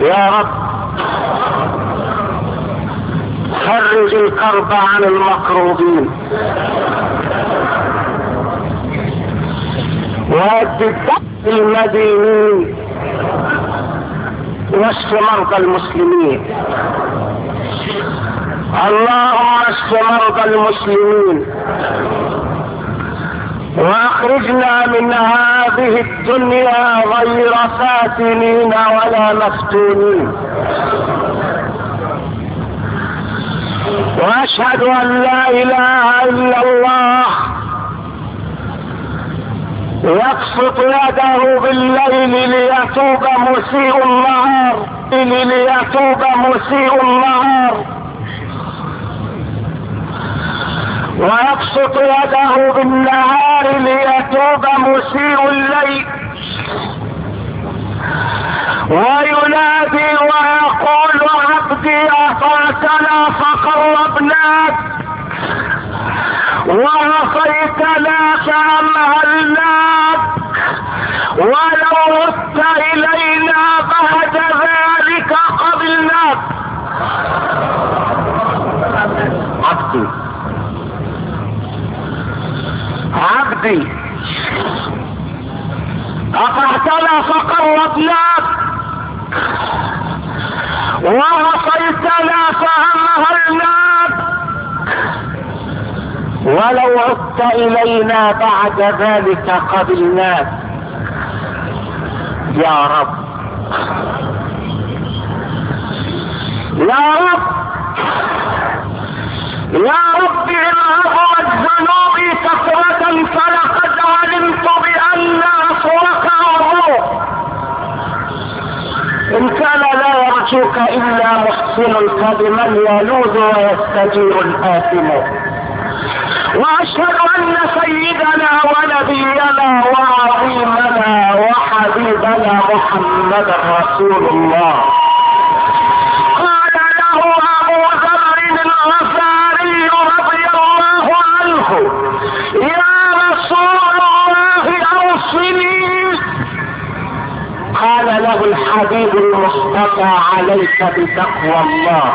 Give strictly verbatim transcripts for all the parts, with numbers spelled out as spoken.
يا رب فرج الكرب عن المكروبين وأد المدينين واشف مرضى المسلمين. اللهم اشف مرضى المسلمين واخرجنا من هذه الدنيا غير فاتنين ولا مفتونين. واشهد ان لا اله الا الله يبسط يده بالليل ليتوب مسيء النهار ليتوب مسيء النهار ويبسط يده بالنهار ليتوب مسيء الليل وينادي ويقول عبدي أطعتنا فقربناك وعصيتنا فأمهلناك ولو عدت إلينا بعد ذلك قبلناك. عبدي عبدي أطعتنا فقربناك وعصيتنا فأمهلناك ولو عدت إلينا بعد ذلك قبلناك. يا رب يا رب يا رب إن عظمت ذنوبي كثرة فلقد علمت بأن عفوك عظيم. إن كان لا يرجوك إلا محسن فبمن يلوذ ويستجير الآثم. وأشهد أن سيدنا ونبينا وعظيمنا وحبيبنا محمد رسول الله قال له أبو ذر الغفاري رضي الله عنه يا رسول الله أوصني. قال له الحبيب المصطفى عليك بتقوى الله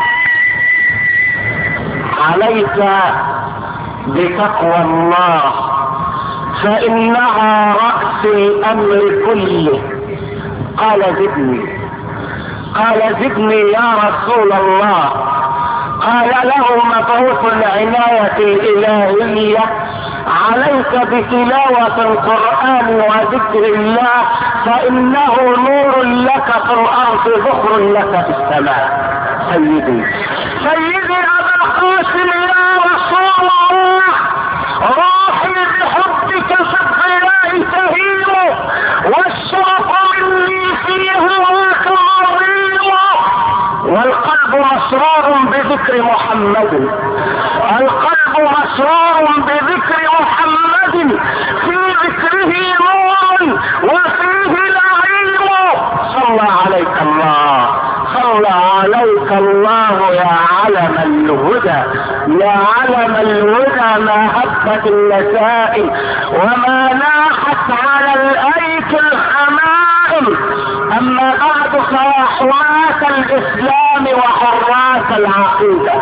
عليك بتقوى الله فإنها رأس الأمر كله. قال زدني قال زدني يا رسول الله. قال له مبعوث العناية الإلهية عليك بتلاوة القرآن وذكر الله فإنه نور لك في الأرض ذخر لك في السماء. سيدي سيدي أبا القاسم يا رسول الله روحي بحبك في الضياء تهيم والشوق مني فيه هواك عظيم والقلب مسرور بذكر محمد القلب مسرور بذكر محمد في ذكره نور وفيه نعيم. صلى عليك الله صلى عليك الله يا علم الهدى يا علم الهدى ما هبت النسائم وما ناحت على الايك الحمائم. اما بعد فيا حماة الاسلام وحراس العقيدة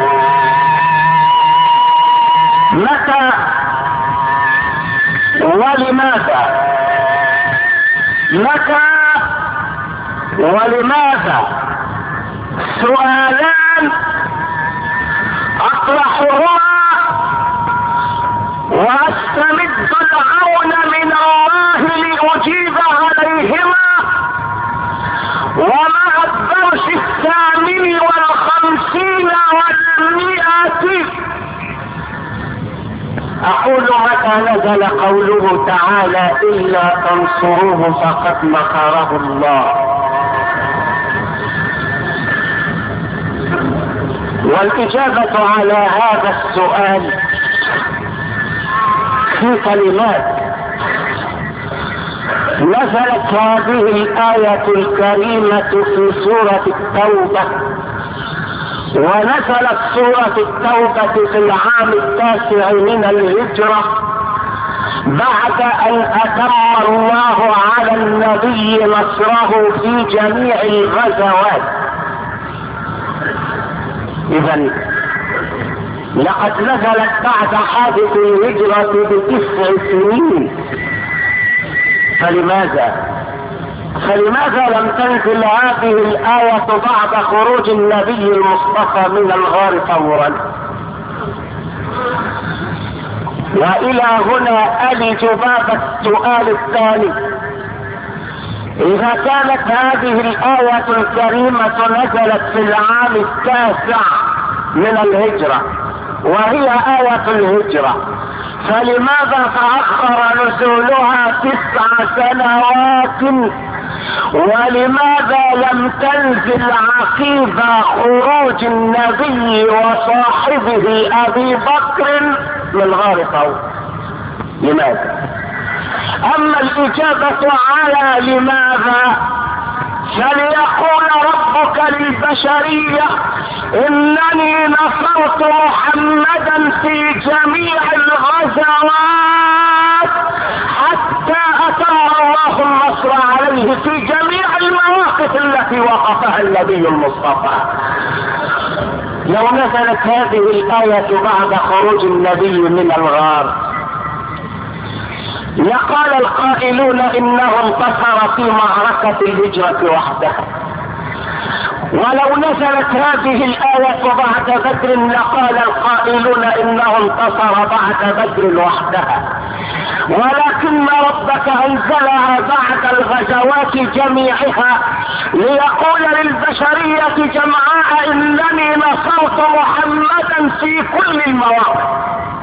متى ولماذا متى ولماذا سؤالان اطرحهما واستمد العون من الله لاجيب عليهما ومع الدرس الثامن والخمسين والمئة اقول متى نزل قوله تعالى الا تنصروه فقد نصره الله. والاجابة على هذا السؤال في كلمات. نزلت هذه الآية الكريمة في سورة التوبة ونزلت سورة التوبة في العام التاسع من الهجرة بعد ان اتم الله على النبي نصره في جميع الغزوات. اذا لقد نزلت بعد حادث الهجرة بتسع سنين. فلماذا فلماذا لم تنزل هذه الآية بعد خروج النبي المصطفى من الغار فورا؟ والى هنا ألج باب السؤال الثاني. اذا كانت هذه الآية الكريمة نزلت في العام التاسع من الهجرة وهي آية الهجرة، فلماذا تأخر نزولها تسع سنوات؟ ولماذا لم تنزل عقيب خروج النبي وصاحبه ابي بكر من غار ثور؟ لماذا؟ اما الاجابة على لماذا فليقول ربك للبشرية انني نصرت محمدا في جميع الغزوات حتى اتى الله النصر عليه في جميع المواقف التي وقفها النبي المصطفى. لو نزلت هذه الآية بعد خروج النبي من الغار لقال القائلون انه انتصر في معركة الهجرة وحدها، ولو نزلت هذه الآية بعد بدر لقال القائلون انه انتصر بعد بدر وحدها، ولكن ربك انزلها بعد الغزوات جميعها ليقول للبشرية جمعاء انني نصرت محمدا في كل المواقف.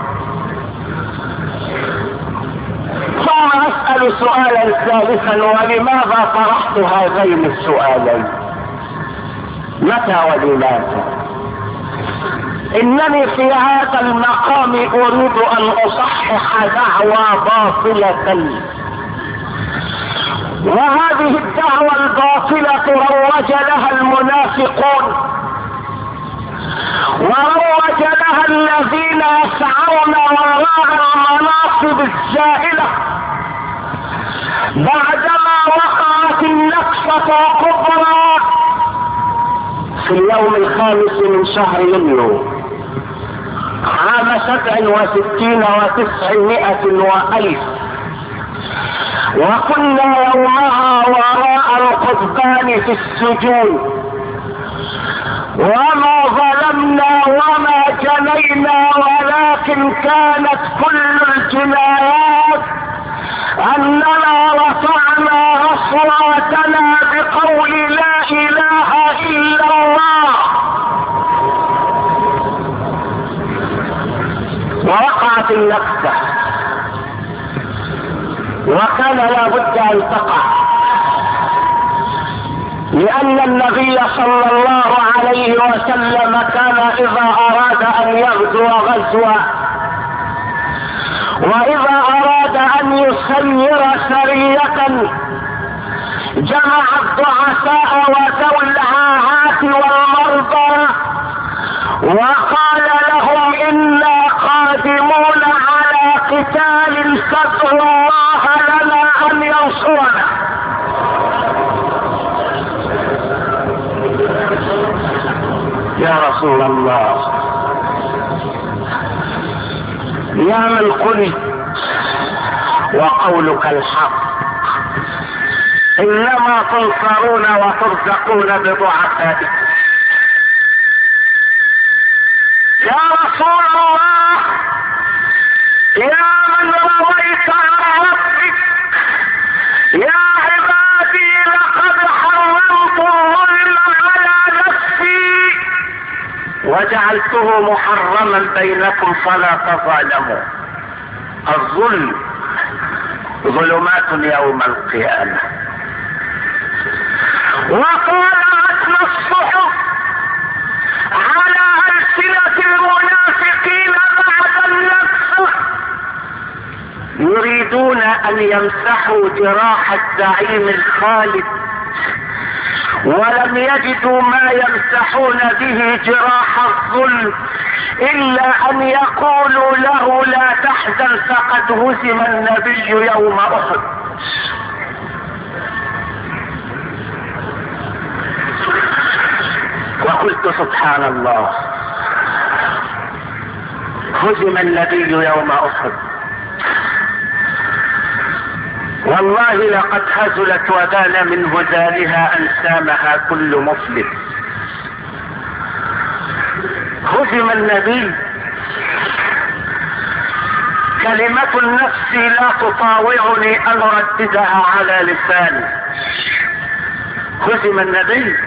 ثم اسأل سؤالا ثالثا، ولماذا طرحت هذين السؤالين؟ متى ولماذا؟ انني في هذا المقام اريد ان اصحح دعوى باطلة، وهذه الدعوى الباطلة روج لها المنافقون وروج لها الذين يسعون وراء المناصب الزائلة بعدما وقعت النكسة الكبرى في اليوم الخامس من شهر يوليو عام سبع وستين وتسعمائة والف، وكنا يومها وراء القضبان في السجون، وما ظلمنا وما جنينا، ولكن كانت كل الجنايات اننا رفعنا اصواتنا بقول لا اله الا الله. ووقعت النكسة وكان لا بد ان تقع، لان النبي صلى الله عليه وسلم كان اذا اراد ان يغزو غزوة واذا اراد ان يسير سرية جمع الضعفاء وذوي العاهات والمرضى وقال لهم انا قادمون على قتال فادعوا الله لنا ان ينصرنا. يا رسول الله، يا من قلت وقولك الحق، انما تنصرون وترزقون بضعفائكم. يا رسول الله، يا من رويت عن ربك، يا عبادي لقد حرمت الظلم على نفسي وجعلته محرما بينكم فلا تظالموا. الظلم ظلمات يوم القيامة. وطالعت الصحف على ألسنة المنافقين بعد النكسة يريدون أن يمسحوا جراح الزعيم الخالد، ولم يجدوا ما يمسحون به جراح الظلم الا ان يقولوا له لا تحزن فقد هزم النبي يوم احد. وقلت سبحان الله، هزم النبي يوم احد. والله لقد هزلت وبان من هزالها ان سامها كل مفلس. هزم النبي، كلمة النفس لا تطاوعني ان ارددها على لساني. هزم النبي.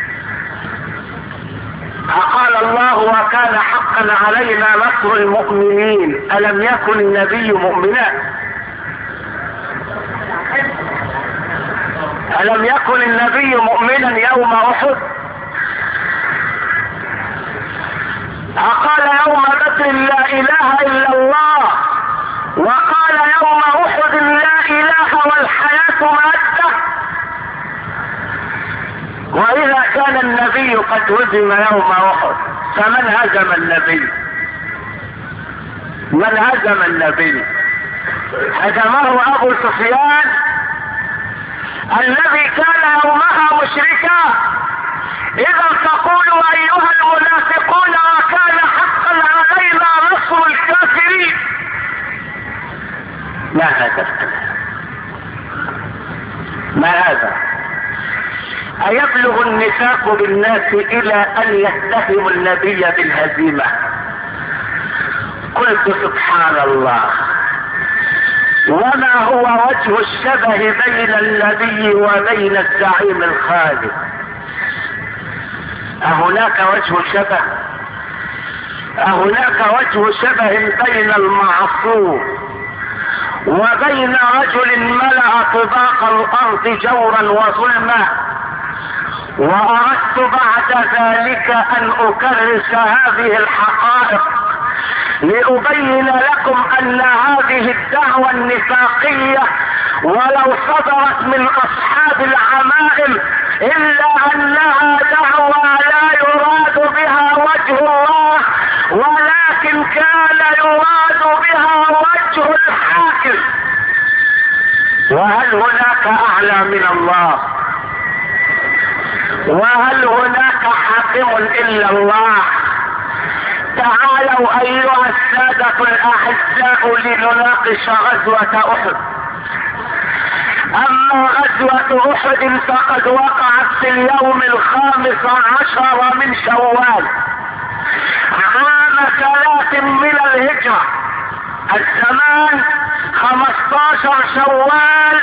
فقال الله وكان حقا علينا نصر المؤمنين. الم يكن النبي مؤمنا؟ الم يكن النبي مؤمنا يوم احد؟ فقال يوم بدر لا اله الا الله، وقال يوم احد لا اله والحياة مادة. واذا كان النبي قد هزم يوم احد فمن هزم النبي؟ من هزم النبي؟ هزمه ابو سفيان الذي كان يومها مشركا. اذا تقولوا ايها المنافقون وكان حقا علينا نصر الكافرين. ما هذا الكلام؟ ما هذا؟ ايبلغ النفاق بالناس الى ان يتهموا النبي بالهزيمة؟ قلت سبحان الله، وما هو وجه الشبه بين النبي وبين الزعيم الخالد؟ أهناك وجه شبه؟ أهناك وجه شبه بين المعصوم وبين رجل ملأ طباق الأرض جورا وظلما؟ وأردت بعد ذلك أن أكرس هذه الحقائق لأبين لكم أن هذه الدعوة النفاقية ولو صدرت من أصحاب العمائم إلا أنها دعوة لا يراد بها وجه الله، ولكن كان يراد بها وجه الحاكم. وهل هناك أعلى من الله؟ وهل هناك حاكم إلا الله؟ تعالوا ايها السادة الاعزاء لنناقش غزوة احد. اما غزوة احد فقد وقعت في اليوم الخامس عشر من شوال عام ثلاث من الهجرة. الزمان خمستاشر شوال.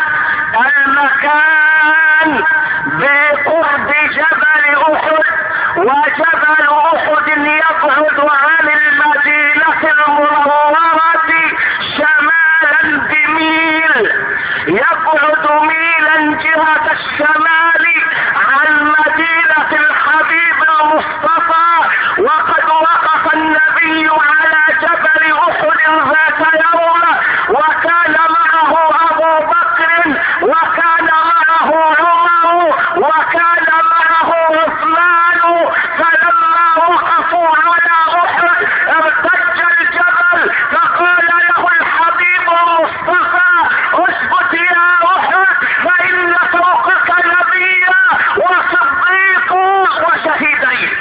المكان بقرب جبل احد، وجبل احد يبعد عن المدينة المنورة شمالا بميل، يبعد ميلا جهة الشمال عن مدينة الحبيب المصطفى. وقد وقف النبي على جبل احد ذات يوم، وكان معه ابو بكر، وكان معه عمر، وكان معه عثمان. فلما وقفوا على احد ارتج الجبل، فقال له الحبيب المصطفى اثبت يا احد فان فوقك نبيا وصديق وشهيدين.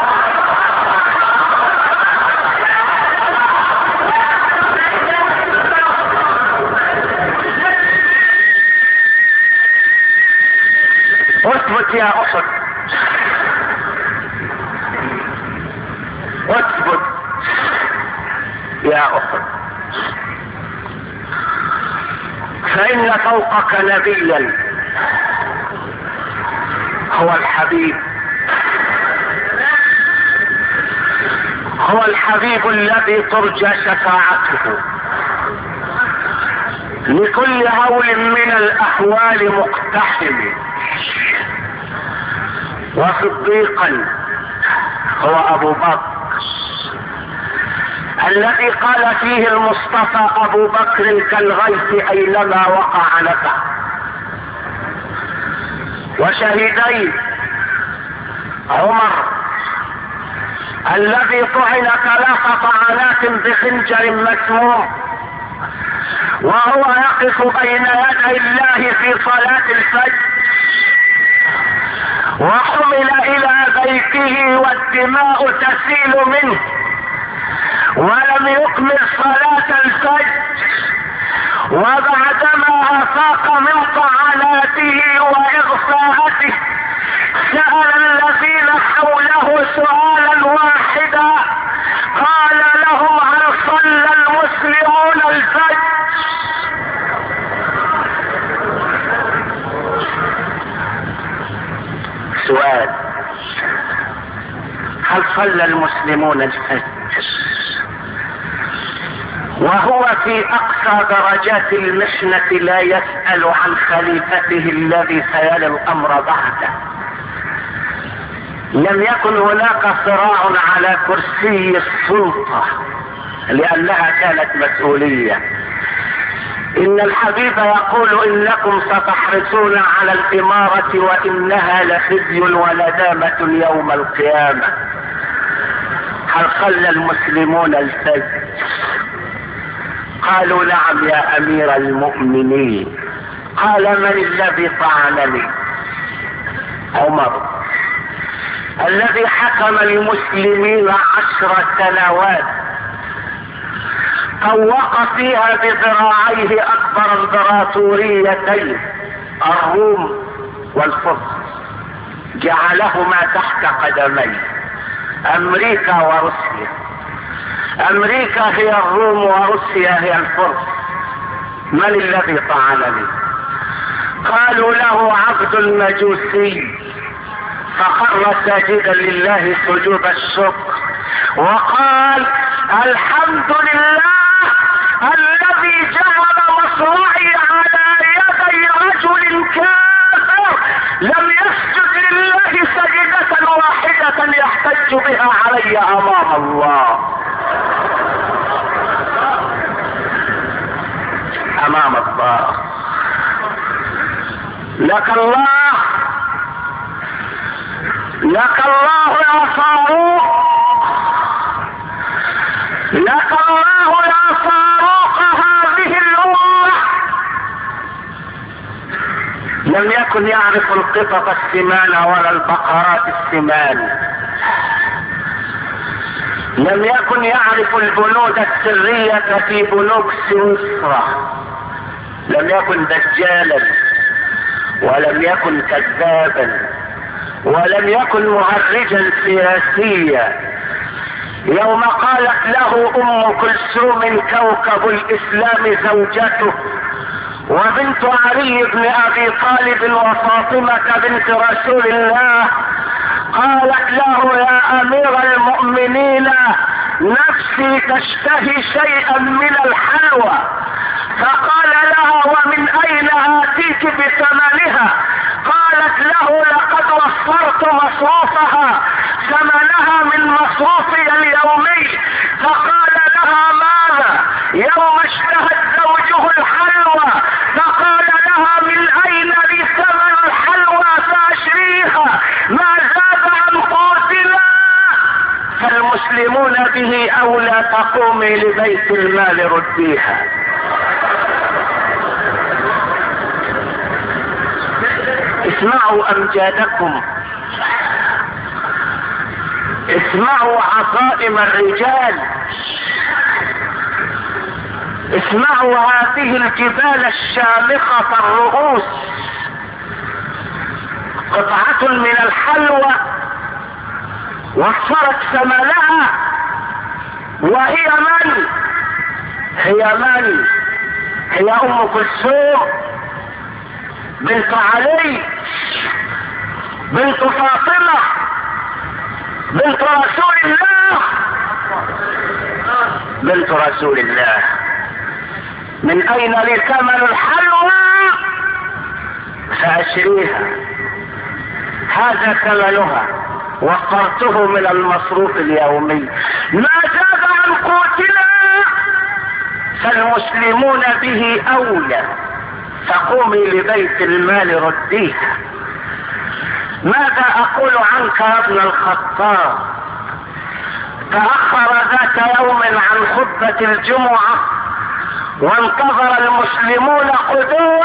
اثبت يا احد، اثبت يا احد، فان فوقك نبيا هو الحبيب، هو الحبيب الذي ترجى شفاعته لكل هول من الاحوال مقتحم. وصديقا هو ابو بكر الذي قال فيه المصطفى ابو بكر كالغيث اينما وقع نفع. وشهيدين عمر الذي طعن ثلاث طعنات بخنجر مسموم وهو يقف بين يدي الله في صلاة الفجر، وحمل الى بيته والدماء تسيل منه ولم يكمل صلاة الفجر، وبعدما افاق من طعناته واغفاءته سأل الذين حوله سؤالا واحدا، قال لهم هل صلى المسلمون الفجر؟ سؤال، هل صلى المسلمون الفجر؟ وهو في اقصى درجات المحنة لا يسأل عن خليفته الذي سيلي الامر بعده. لم يكن هناك صراع على كرسي السلطة لانها كانت مسؤولية. ان الحبيب يقول انكم ستحرصون على الامارة وانها لخزي وندامة يوم القيامة. هل صلى المسلمون الفجر؟ قالوا نعم يا امير المؤمنين. قال من الذي طعنني؟ عمر الذي حكم المسلمين عشر سنوات طوق فيها بذراعيه اكبر امبراطوريتين الروم والفرس، جعلهما تحت قدميه امريكا وروسيا. امريكا هي الروم وروسيا هي الفرس. من الذي طعنني؟ قالوا له عبد المجوسي، فخر ساجدا لله سجود الشكر وقال الحمد لله الذي جعل مصرعي على يدي رجل كافر لم يسجد لله سجدة واحدة يحتج بها علي امام الله. امام الله. لك الله لك الله يا فاروق، لك الله يا فاروق هذه الامة. لم يكن يعرف القطط السمان ولا البقرات السمان، لم يكن يعرف البنود السرية في بنوك سويسرا، لم يكن دجالا ولم يكن كذابا ولم يكن مهرجا سياسيا. يوم قالت له ام كلثوم كوكب الاسلام زوجته وبنت علي بن ابي طالب وفاطمة بنت رسول الله، قالت له يا امير المؤمنين نفسي تشتهي شيئا من الحلوى، فقال لها ومن اين اتيك بثمنها؟ قالت له لقد وفرت مصروفها ثمنها من مصروفي اليومي. فقال لها ماذا؟ يوم اشتهت زوجه الحلوى فقال لها من اين لي ثمن الحلوى فاشريها ما زاد عن قوتنا. فالمسلمون به اولى، تقومي لبيت المال رديها. اسمعوا امجادكم، اسمعوا عظائم الرجال، اسمعوا هذه الجبال الشامخة الرؤوس. قطعة من الحلوى وفرت ثمنها، وهي من؟ هي من؟ هي ام كلثوم بنت علي بنت فاطمة بنت رسول الله بنت رسول الله. من اين لي ثمن الحلوى فاشريها، هذا ثمنها، وفرته من المصروف اليومي ما زاد عن قوتنا. فالمسلمون به اولى، فقومي لبيت المال رديها. ماذا اقول عنك يا ابن الخطاب؟ تأخر ذات يوم عن خطبة الجمعة وانتظر المسلمون قدوة،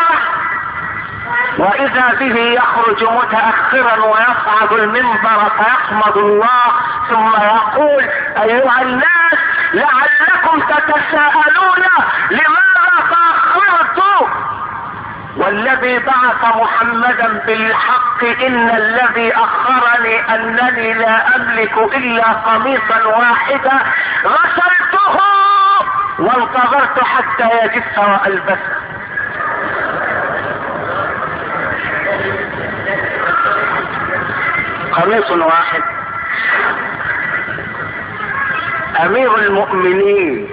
واذا به يخرج متأخرا ويصعد المنبر فيحمد الله ثم يقول: ايها الناس لعلكم تتساءلون لماذا تأخرت، والذي بعث محمدا بالحق ان الذي اخرني انني لا املك الا قميصا واحدا غسلته وانتظرت حتى يجف والبسه. قميص واحد. امير المؤمنين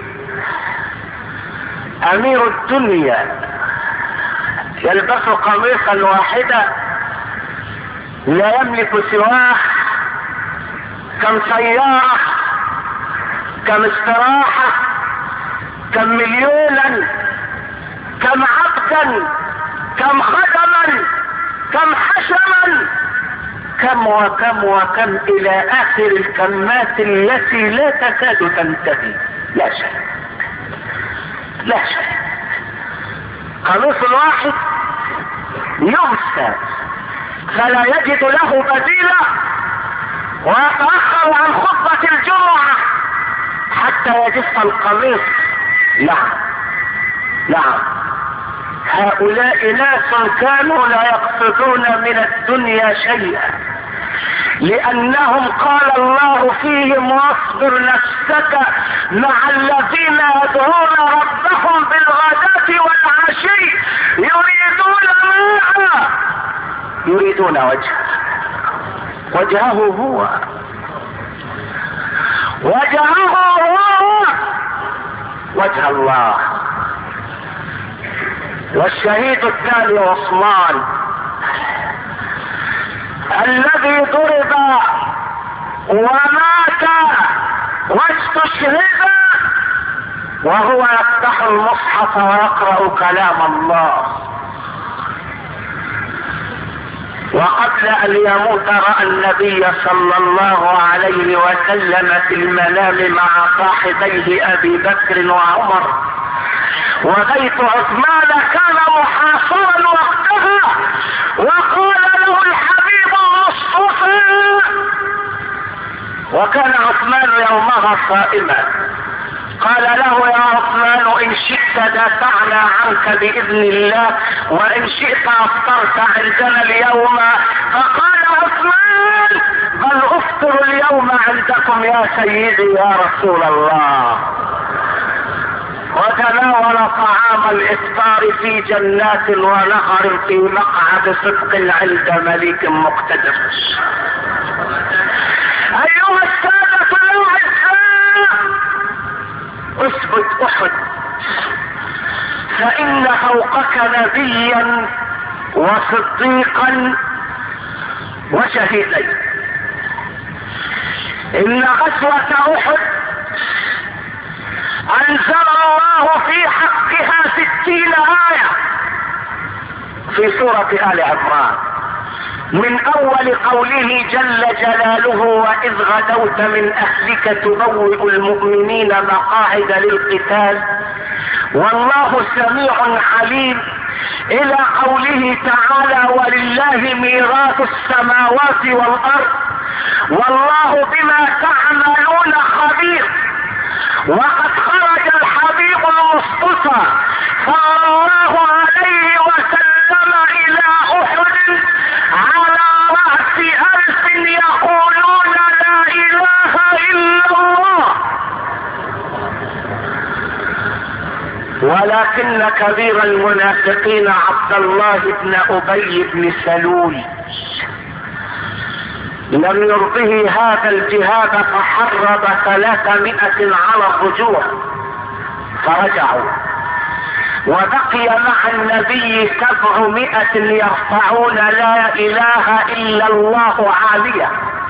امير الدنيا يلبس قميصا واحدا لا يملك سواه. كم سيارة، كم استراحة، كم مليونا، كم عبدا، كم خدما، كم حشما، كم وكم وكم الى اخر الكمات التي لا تكاد تنتهي. لا شيء لا شيء. قميص واحد يغسل فلا يجد له بديلا ويتأخر عن خطبة الجمعة حتى يجف القميص. نعم نعم، هؤلاء ناس كانوا لا يقصدون من الدنيا شيئا، لانهم قال الله فيهم: واصبر نفسك مع الذين يدعون ربهم بالغداة والعشي يريدون ماذا؟ يريدون وجهه. وجهه هو وجهه هو وجه الله. والشهيد الثاني عثمان الذي ضرب ومات واستشهد وهو يفتح المصحف ويقرأ كلام الله، وقبل ان يموت رأى النبي صلى الله عليه وسلم في المنام مع صاحبيه ابي بكر وعمر، وبيت عثمان كان محاصرا وقتها، وقال له الحبيب المصطفى، وكان عثمان يومها صائما، قال له: يا عثمان ان شئت دافعنا عنك باذن الله، وان شئت افطرت عندنا اليوم. فقال عثمان: بل افطر اليوم عندكم يا سيدي يا رسول الله. وتناول طعام الافطار في جنات ونهر في مقعد صدق عند مليك مقتدر. ايها السادة الاعزاء، اثبت احد، فان فوقك نبيا وصديقا وشهيدين. ان غزوة احد انزل الله في حقها ستين آية في سورة آل عمران، من اول قوله جل جلاله: واذ غدوت من اهلك تبوئ المؤمنين مقاعد للقتال والله سميع عليم، الى قوله تعالى: ولله ميراث السماوات والارض والله بما تعملون خبير. وقد خرج الحبيب المصطفى صلى الله عليه وسلم الى احد على رأس الف يقولون لا اله الا الله، ولكن كبير المنافقين عبد الله بن ابي بن سلول لم يرضه هذا الجهاد فحرض ثلاثمائة على الرجوع فرجعوا، وبقي مع النبي سبعمائة يرفعون لا اله الا الله عالية.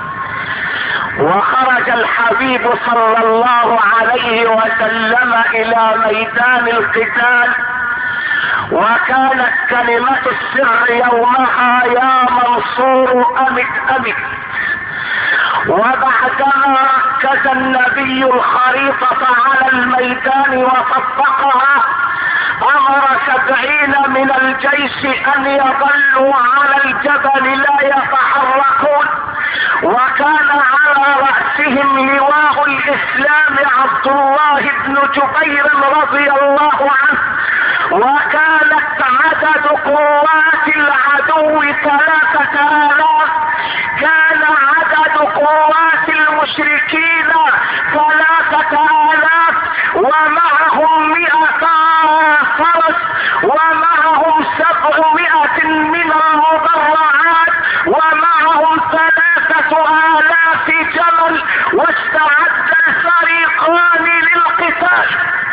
وخرج الحبيب صلى الله عليه وسلم الى ميدان القتال، وكانت كلمة السر يومها: يا منصور امت امت. وبعدما ركز النبي الخريطة على الميدان وطبقها امر سبعين من الجيش ان يظلوا على الجبل لا يتحركون، وكان على رأسهم لواء الاسلام عبد الله بن جبير رضي الله عنه. وكانت عدد قوات العدو ثلاثة آلاف، كان عدد قوات المشركين ثلاثة آلاف، ومعهم مئة فرس، ومعهم سبعمائة من المضرعات، ومعهم ثلاثة آلاف جمل، واستعد الفريقان للقتال.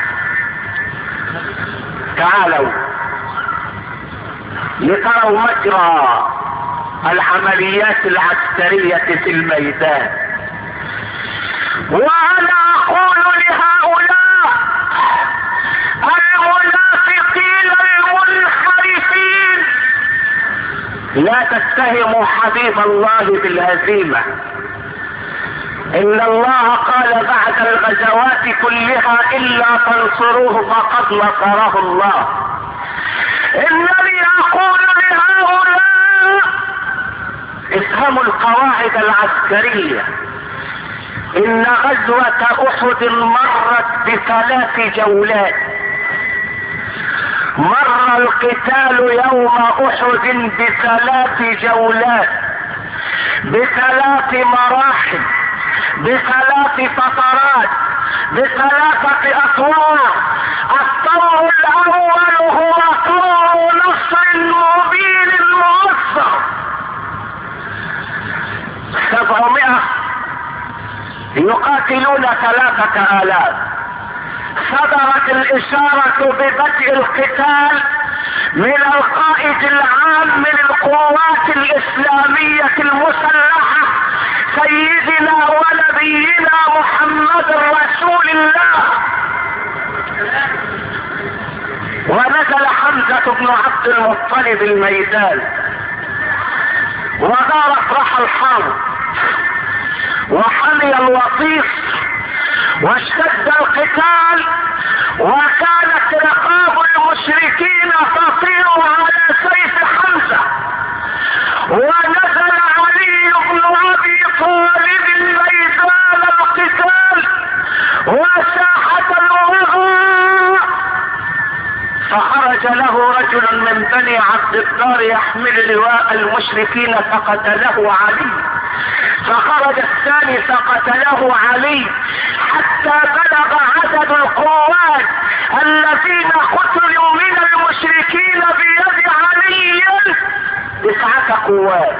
تعالوا لتروا مجرى العمليات العسكرية في الميدان. وانا اقول لهؤلاء المنافقين المنحرفين: لا تتهموا حبيب الله بالهزيمة. ان الله قال بعد الغزوات كلها: الا تنصروه فقد نصره الله. انني اقول لهؤلاء: افهموا القواعد العسكرية. ان غزوة احد مرت بثلاث جولات. مر القتال يوم احد بثلاث جولات، بثلاث مراحل، بثلاث فترات، بثلاثة اطوار. الطور الاول هو طور نصر مبين مؤثر، سبعمائة يقاتلون ثلاثة آلاف. صدرت الاشارة ببدء القتال من القائد العام للقوات الاسلامية المسلحة سيدنا ونبينا محمد رسول الله. ونزل حمزة بن عبد المطلب الميدان، ودارت رحى الحرب، وحمي الوطيس، واشتد القتال، وكانت رقاب المشركين تطير على سيف حمزة. ونزل علي بن ابي طالب ميدان القتال وساحة الوغى، فخرج له رجل من بني عبد الدار يحمل لواء المشركين فقتله علي، فخرج الثاني فقتله علي، حتى بلغ عدد القوات الذين قتلوا من المشركين بيد علي تسعة قوات.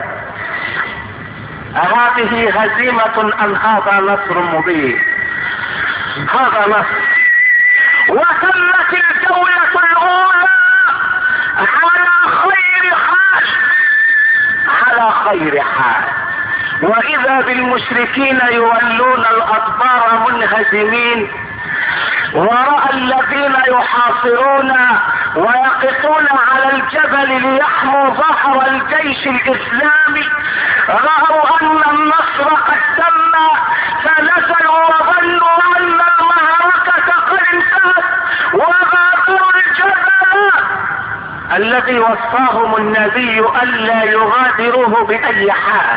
هذه هزيمة ام هذا نصر مبين؟ هذا نصر. وتمت الجولة الاولى على خير حال، على خير حال. واذا بالمشركين يولون الادبار منهزمين، ورأى الذين يحاصرون ويقفون على الجبل ليحموا ظهر الجيش الاسلامي، رأوا ان النصر قد تم، فنزلوا وظنوا ان المعركة قد انتهت، وغادروا الجبل الذي وصاهم النبي الا يغادروه باي حال.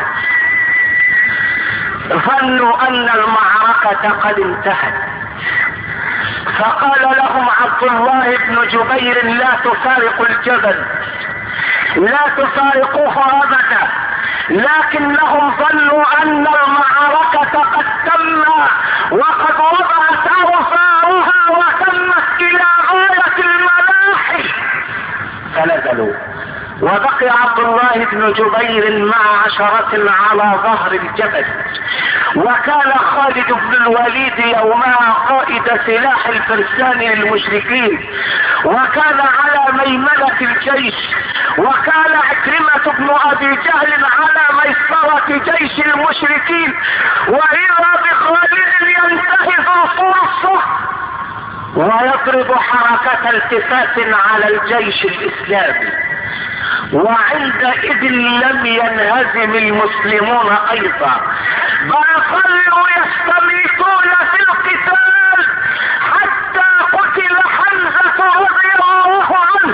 ظنوا ان المعركة قد انتهت، فقال لهم عبد الله بن جبير: لا تفارقوا الجبل، لا تفارقوه ابدا. لكنهم ظنوا ان المعركة قد تم، وقد وضعت اوفارها وتمت الى غاية الملاحي، فنزلوا. وبقي عبد الله بن جبير مع عشرة على ظهر الجبل. وكان خالد بن الوليد يومها قائد سلاح الفرسان للمشركين، وكان على ميمنة الجيش، وكان عكرمة بن ابي جهل على ميسرة جيش المشركين. واذا بخالد ينتهز الفرصة ويضرب حركة التفات على الجيش الاسلامي. وعندئذ لم ينهزم المسلمون ايضا، بل ظلوا يستميتون في القتال حتى قتل حمزة رضي الله عنه.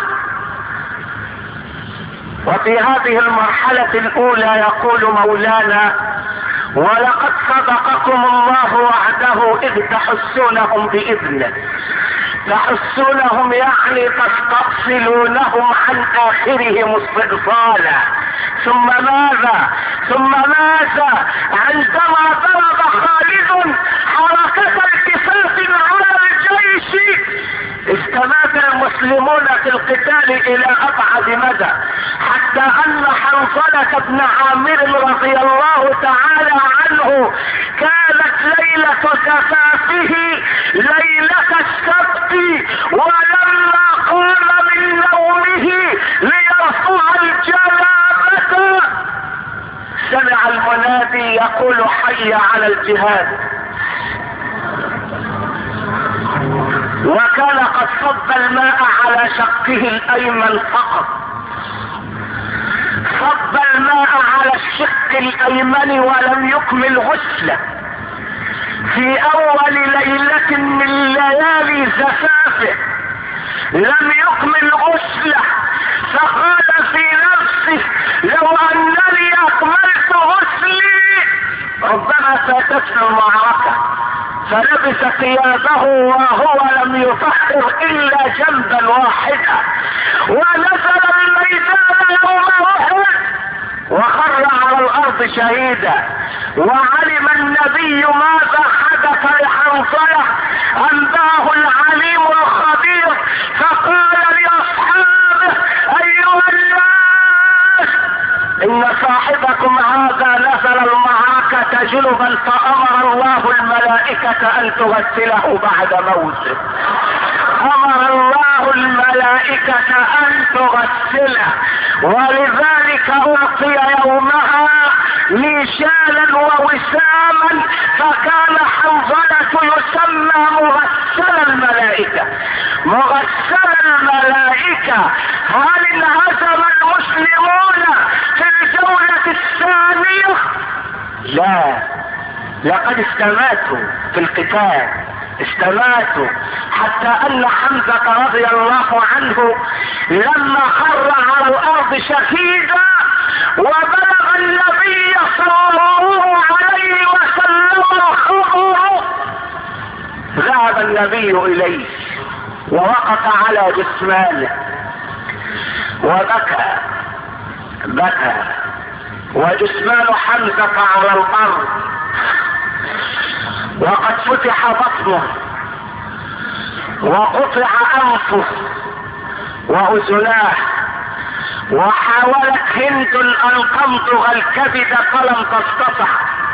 وفي هذه المرحلة الأولى يقول مولانا: ولقد صدقكم الله وعده إذ تحسونهم بإذنه. تحسونهم يعني تستأصلونهم عن آخرهم استئصالا. ثم ماذا ثم ماذا عندما ضرب خالد حركة التفات على الجيش استمات المسلمون في القتال إلى أبعد مدى، حتى أن حنظلة بن عامر رضي الله تعالى عنه كانت ليلة زفافه ليلة السبت، ولما قام من نومه ليرفع الجنابة سمع المنادي يقول: حي على الجهاد. وكان قد صب الماء على شقه الايمن فقط، صب الماء على الشق الايمن ولم يكمل غسله في اول ليلة من ليالي زفافه، لم يكمل غسله. فقال في نفسه: لو انني اكملت غسلي ربما فاتتنا المعركة. فلبس ثيابه وهو لم يطهر الا جنبا واحدا، ونزل الميدان يوم احد وخر على الارض شهيدا. وعلم النبي ماذا حدث لحنظلة، انباه العليم الخبير، فقال لاصحابه: ايها الناس، ان صاحبكم هذا نزل المعركة جنبا فامر الله الملائكة ان تغسله بعد موته. امر الله الملائكة ان تغسله، ولذلك اعطي يومها ميشالا ووساما، فكان حنظلة يسمى مغسل الملائكة. مغسل الملائكة. هل انهزم المسلمون في الجولة الثانية؟ لا، لقد استماتوا في القتال، استماتوا حتى ان حمزة رضي الله عنه لما خر على الارض شهيدا وبلغ النبي صلى الله عليه وسلم الخبر، ذهب النبي اليه ووقف على جثمانه وبكى بكى وجثمان حمزة على الارض، وقد فتح بطنه وقطع انفه واذناه، وحاولت هند ان تمضغ الكبد فلم تستطع،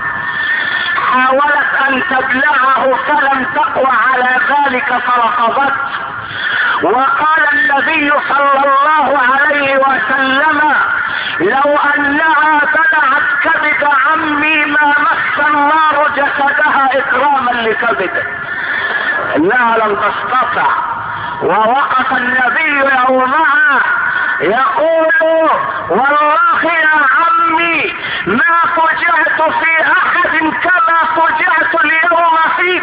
حاولت ان تبلعه فلم تقوى على ذلك فرفضت. وقال النبي صلى الله عليه وسلم: لو انها بلعت كبد عمي ما مس النار جسدها اكراما لكبده، انها لم تستطع. ووقف النبي يومها يقول: والله يا عمي ما فجعت في احد كما فجعت اليوم فيك،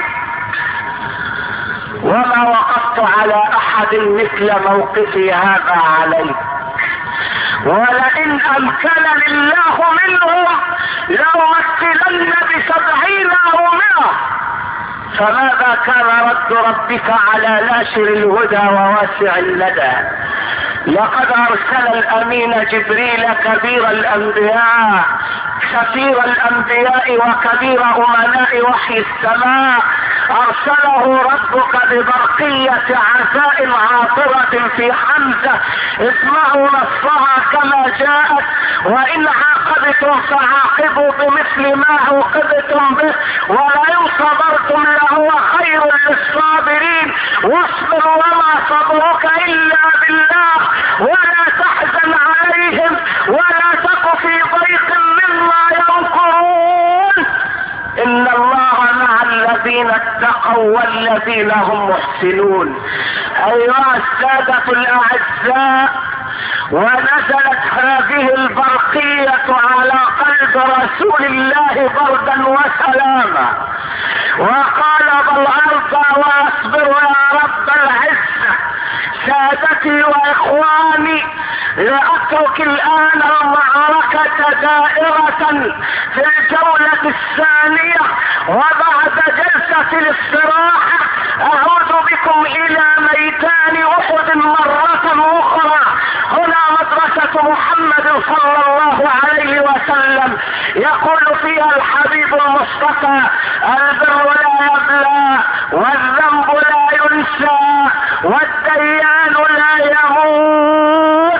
وما وقفت على احد مثل موقفي هذا عليك، ولئن امكنني الله منه لأمثلن بسبعين او مئة. فماذا كان رد ربك على ناشر الهدى وواسع الندى؟ لقد ارسل الامين جبريل كبير الانبياء، سفير الانبياء وكبير امناء وحي السماء، ارسله ربك ببرقية عزاء عاطرة في حمزة اسمعوا نصها كما جاءت: وان عاقبتم فعاقبوا بمثل ما عوقبتم به ولئن صبرتم لهو خير للصابرين، واصبر وما صبرك الا بالله ولا تحزن عليهم ولا تك في ضيق مما يمكرون، ان الله مع الذين اتقوا والذين هم محسنون. ايها السادة الاعزاء، ونزلت هذه البرقية على قلب رسول الله بردا وسلاما، وقال بل ارضى واصبر يا رب العزة. سادتي واخواني، لاترك الان المعركة دائرة في الجولة الثانية، وبعد جلسة الاستراحة اعود بكم الى ميدان احد مرة اخرى. هنا مدرسة محمد صلى الله عليه وسلم، يقول فيها الحبيب المصطفى: البر لا يبلى، والذنب لا ينسى، والديان لا يموت.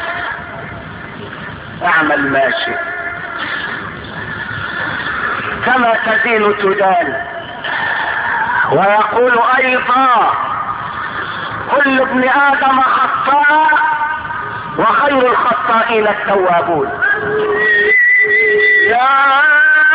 اعمل ما شئت، كما تدين تدان. ويقول ايضا: كل ابن ادم خطاء، وخير الخطائين التوابون. يا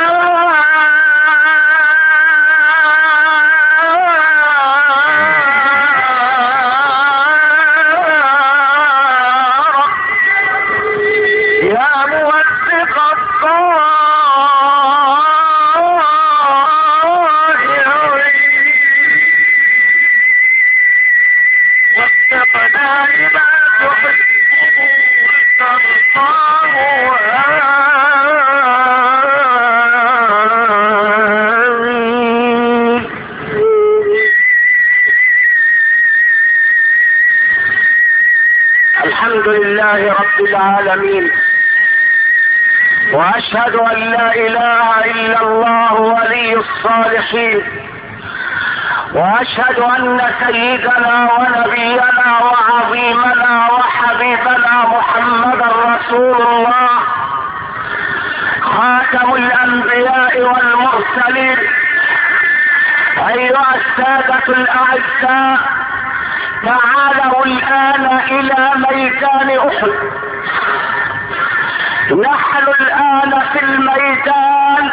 العالمين، واشهد ان لا اله الا الله ولي الصالحين، واشهد ان سيدنا ونبينا وعظيمنا وحبيبنا محمدا رسول الله، خاتم الانبياء والمرسلين. ايها السادة الاعزاء، تعالوا الان الى ميدان احد. نحن الان في الميدان،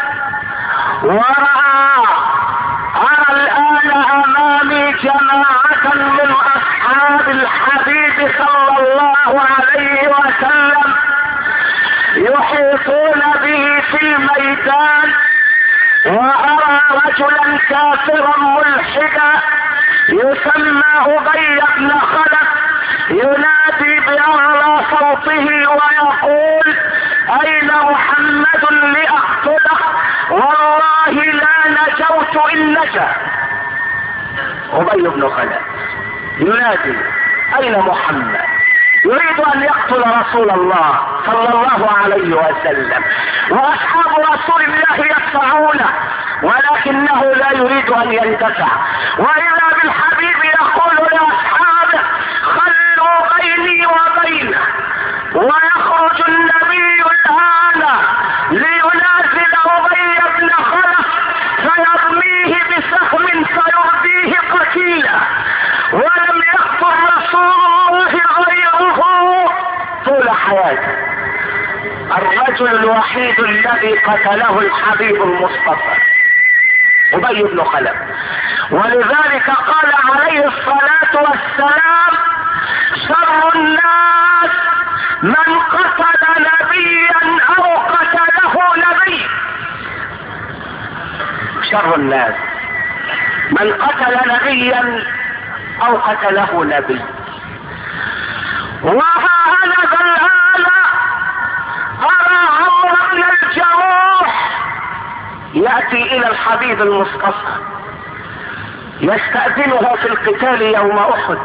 ورأى ارى الان امامي جماعة من اصحاب الحبيب صلى الله عليه وسلم يحيطون به في الميدان، وارى رجلا كافرا ملحدا يسمى ابي بن خلف ينادي باعلى صوته ويقول: اين محمد لاقتله؟ والله لا نجوت ان نجا. ابي بن خلف ينادي: اين محمد؟ يريد ان يقتل رسول الله صلى الله عليه وسلم، واصحاب رسول الله يدفعونه، ولكنه لا يريد ان يندفع. واذا بالحبيب يقول لاصحابه: خلوا بيني وبينه. ويخرج النبي الان لينازل ابي بن خلف، فيرميه بسهم فيرضيه قتيلا، ولم يقتل رسول الله غيره طول حياته. الرجل الوحيد الذي قتله الحبيب المصطفى ابي بن خلف. ولذلك قال عليه الصلاة والسلام: شر الناس من قتل نبيا او قتله نبي. شر الناس من قتل نبيا او قتله نبي. وها انا الان ارى عمرو بن الجموح ياتي الى الحبيب المصطفى يستأذنه في القتال يوم احد.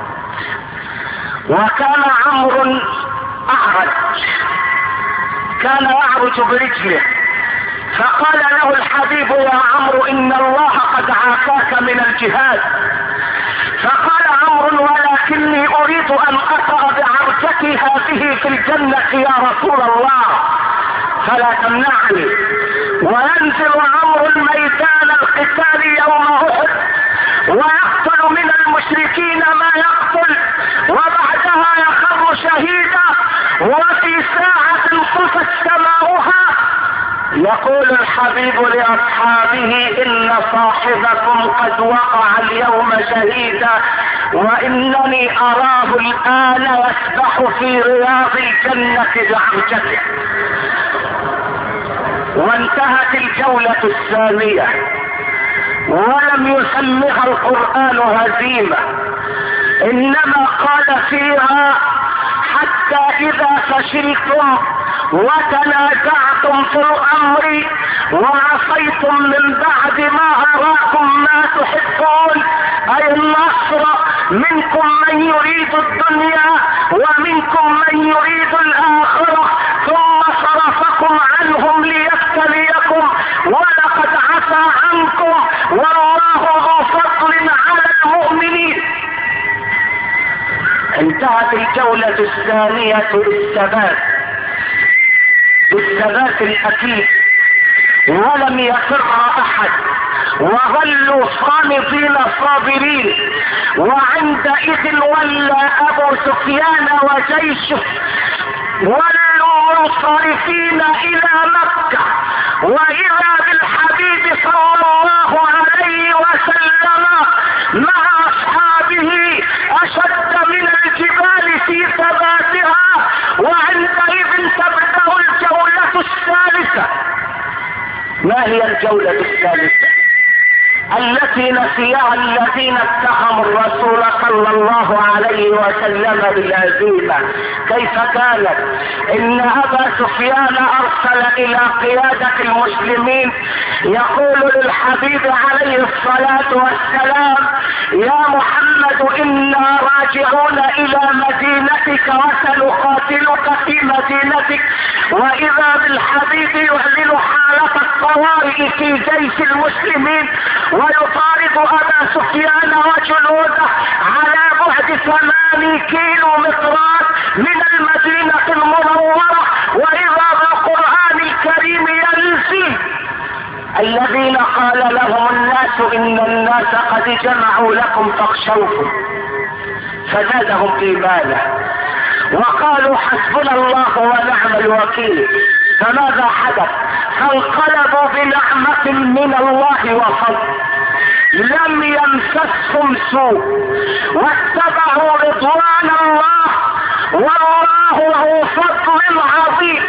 وكان عمرو اعرج، كان يعرج برجله، فقال له الحبيب: يا عمرو ان الله قد عافاك من الجهاد. فقال عمرو: ولكني اريد ان اقرأ بعرجتي هذه في الجنة يا رسول الله، فلا تمنعني. وينزل عمرو الميدان القتال يوم احد، ويقتل من المشركين ما يقتل، وبعدها يخر شهيدا. وفي ساعة طفت سماؤها يقول الحبيب لاصحابه: ان صاحبكم قد وقع اليوم شهيدا، وانني اراه الان يسبح في رياض الجنة بعرجته. وانتهت الجولة الثانية ولم يسمها القرآن هزيمة، انما قال فيها حتى اذا فشلتم وتنازعتم في الامر وعصيتم من بعد ما اراكم ما تحبون، اي النصر منكم من يريد الدنيا ومنكم من يريد الاخرة، ثم صرفكم عنهم ليبتليكم ولقد عفا عنكم والله ذو فضل على المؤمنين. انتهت الجولة الثانية بالثبات بالثبات الاكيد ولم يفر احد، وظلوا صامدين صابرين. وعندئذ ولى ابو سفيان وجيشه ولوا منصرفين الى مكة، واذا بالحبيب صلى الله عليه وسلم مع اصحابه اشد من الجبال في ثباتها. وعندئذ تبدأ الجولة الثالثة. ما هي الجولة الثالثة؟ التي نسيها الذين اتهموا الرسول صلى الله عليه وسلم بالهزيمة. كيف كانت؟ ان ابا سفيان ارسل الى قيادة المسلمين يقول للحبيب عليه الصلاة والسلام: يا محمد انا راجعون الى مدينتك وسنقاتلك في مدينتك. واذا بالحبيب يعلن حالة الطوارئ في جيش المسلمين ويطارد ابا سفيان وجنوده على بعد ثماني كيلو مترات من المدينة المنورة. واذا بالقرآن الكريم ينزل: الذين قال لهم الناس ان الناس قد جمعوا لكم فاخشوهم فزادهم ايمانا وقالوا حسبنا الله ونعم الوكيل. فماذا حدث؟ فانقلبوا بنعمة من الله وفضل، لم يمسسهم سوء واتبعوا رضوان الله والله له فضل عظيم.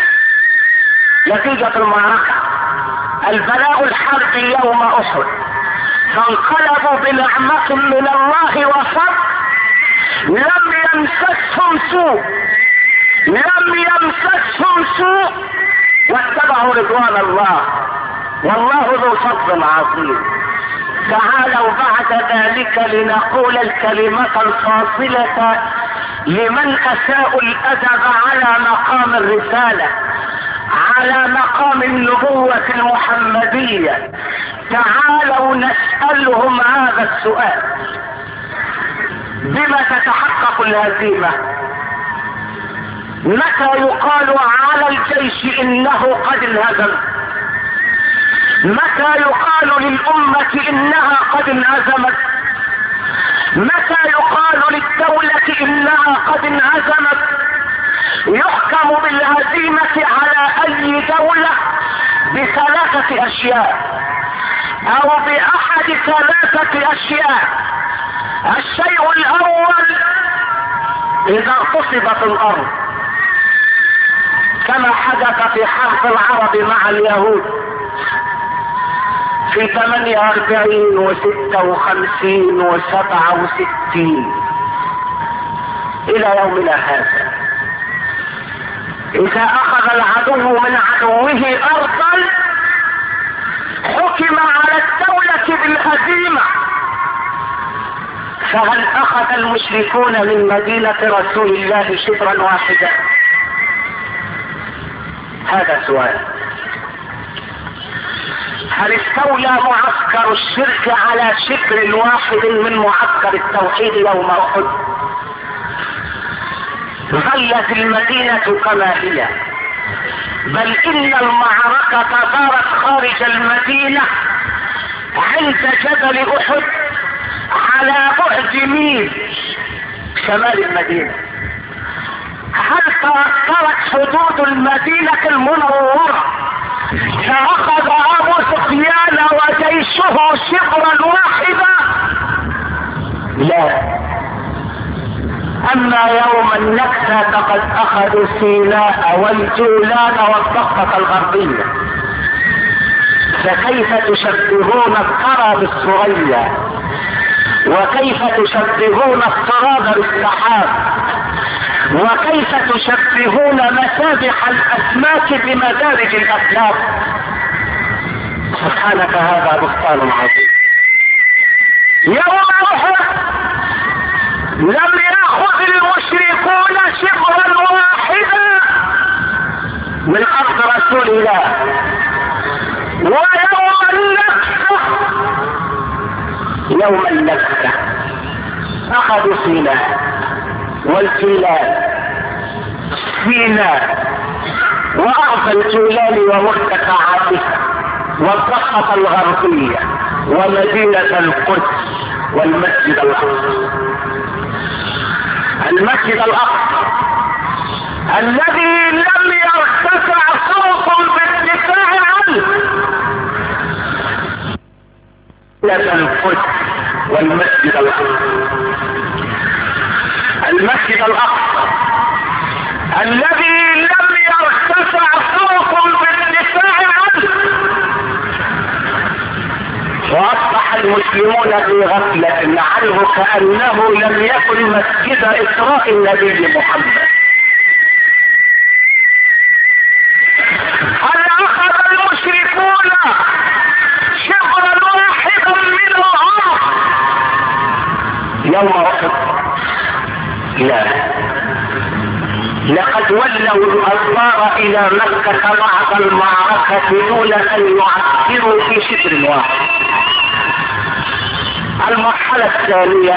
نتيجة المعركة البلاء الحربي يوم احد، فانقلبوا بنعمة من الله وفضل، لم يمسسهم سوء لم يمسسهم سوء واتبعوا رضوان الله والله ذو فضل عظيم. تعالوا بعد ذلك لنقول الكلمة الفاصلة لمن اساءوا الادب على مقام الرسالة، على مقام النبوة المحمدية. تعالوا نسألهم هذا السؤال: بما تتحقق الهزيمة؟ متى يقال على الجيش انه قد انهزم؟ متى يقال للأمة انها قد انهزمت؟ متى يقال للدولة انها قد انهزمت؟ يحكم بالهزيمة على اي دولة بثلاثة اشياء او باحد ثلاثة اشياء. الشيء الاول: اذا اغتصبت الارض كما حدث في حرب العرب مع اليهود في ثمانية واربعين وستة وخمسين وسبعة وستين الى يومنا هذا. اذا اخذ العدو من عدوه ارضا حكم على الدولة بالهزيمة. فهل اخذ المشركون من مدينة رسول الله شبرا واحدا؟ هذا سؤال. هل استولى معسكر الشرك على شبر واحد من معسكر التوحيد يوم احد؟ ظلت المدينة كما هي، بل ان المعركة دارت خارج المدينة عند جبل احد على بعد ميل شمال المدينة. هل تأثرت حدود المدينة المنورة فأخذ أبو سفيان وجيشه شبرا واحدا؟ لا. أما يوم النكسة فقد أخذوا سيناء والجولان والضفة الغربية فكيف تشبهون الثرى بالثريا وكيف تشبهون التراب بالسحاب وكيف تشبهون مسابح الاسماك بمدارج الافلاك. سبحانك هذا بهتان عظيم. يوم احد لم ياخذ المشركون شبرا واحدا من ارض رسول الله، ويوم النكسه يوم النكسه اخذوا سيناء والجولان سيناء وارض الجولان ومرتفعاتها والضفه الغربيه ومدينه القدس والمسجد الاقصى. المسجد الاقصى الذي لم يرتفع صوت بالدفاع عنه، مدينه القدس والمسجد الاقصى. المسجد الاقصى الذي لم يرتفع صوت بالدفاع عنه، واصبح المسلمون في غفلة عنه كأنه لم يكن مسجد اسراء النبي محمد. هل اخذ المشركون شبرا واحدا من الارض يوم احد؟ لا، لقد ولوا الأنصار إلى مكة بعد المعركة دون أن يعسكروا في شبر واحد. المرحلة الثانية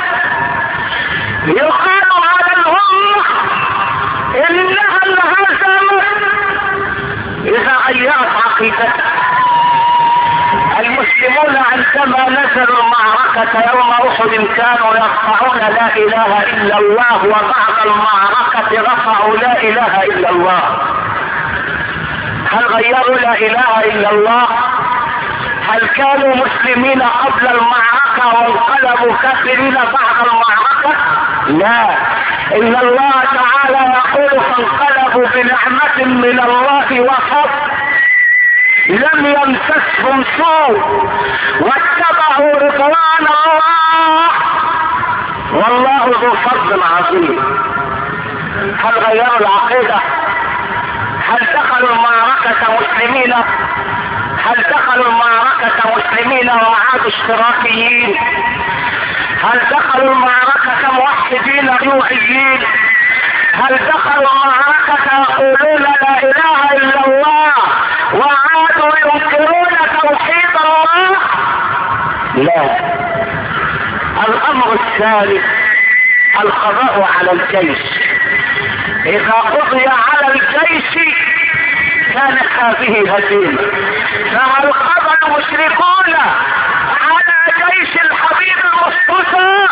يقال على الأمة إنها انهزمت إذا غيرت عقيدتها. المسلمون عندما نزلوا المعركة يوم أحد كانوا يرفعون لا إله إلا الله، وبعد المعركة رفعوا لا إله إلا الله. هل غيروا لا إله إلا الله؟ هل كانوا مسلمين قبل المعركة وانقلبوا كافرين بعد المعركة؟ لا، إن الله تعالى يقول فانقلبوا بنعمة من الله وفضل لم يمسسهم سوء واتبعوا رضوان الله والله ذو فضل عظيم. هل غيروا العقيدة؟ هل دخلوا المعركة مسلمين؟ هل دخلوا المعركة مسلمين وعادوا اشتراكيين؟ هل دخلوا المعركة موحدين ريوعيين؟ هل دخلوا المعركة يقولون لا اله الا الله وعادوا ينكرون توحيد الله؟ لا. الامر الثالث القضاء على الجيش. اذا قضي على الجيش كانت هذه هزيمة. فهل قضى المشركون على جيش الحبيب المصطفى؟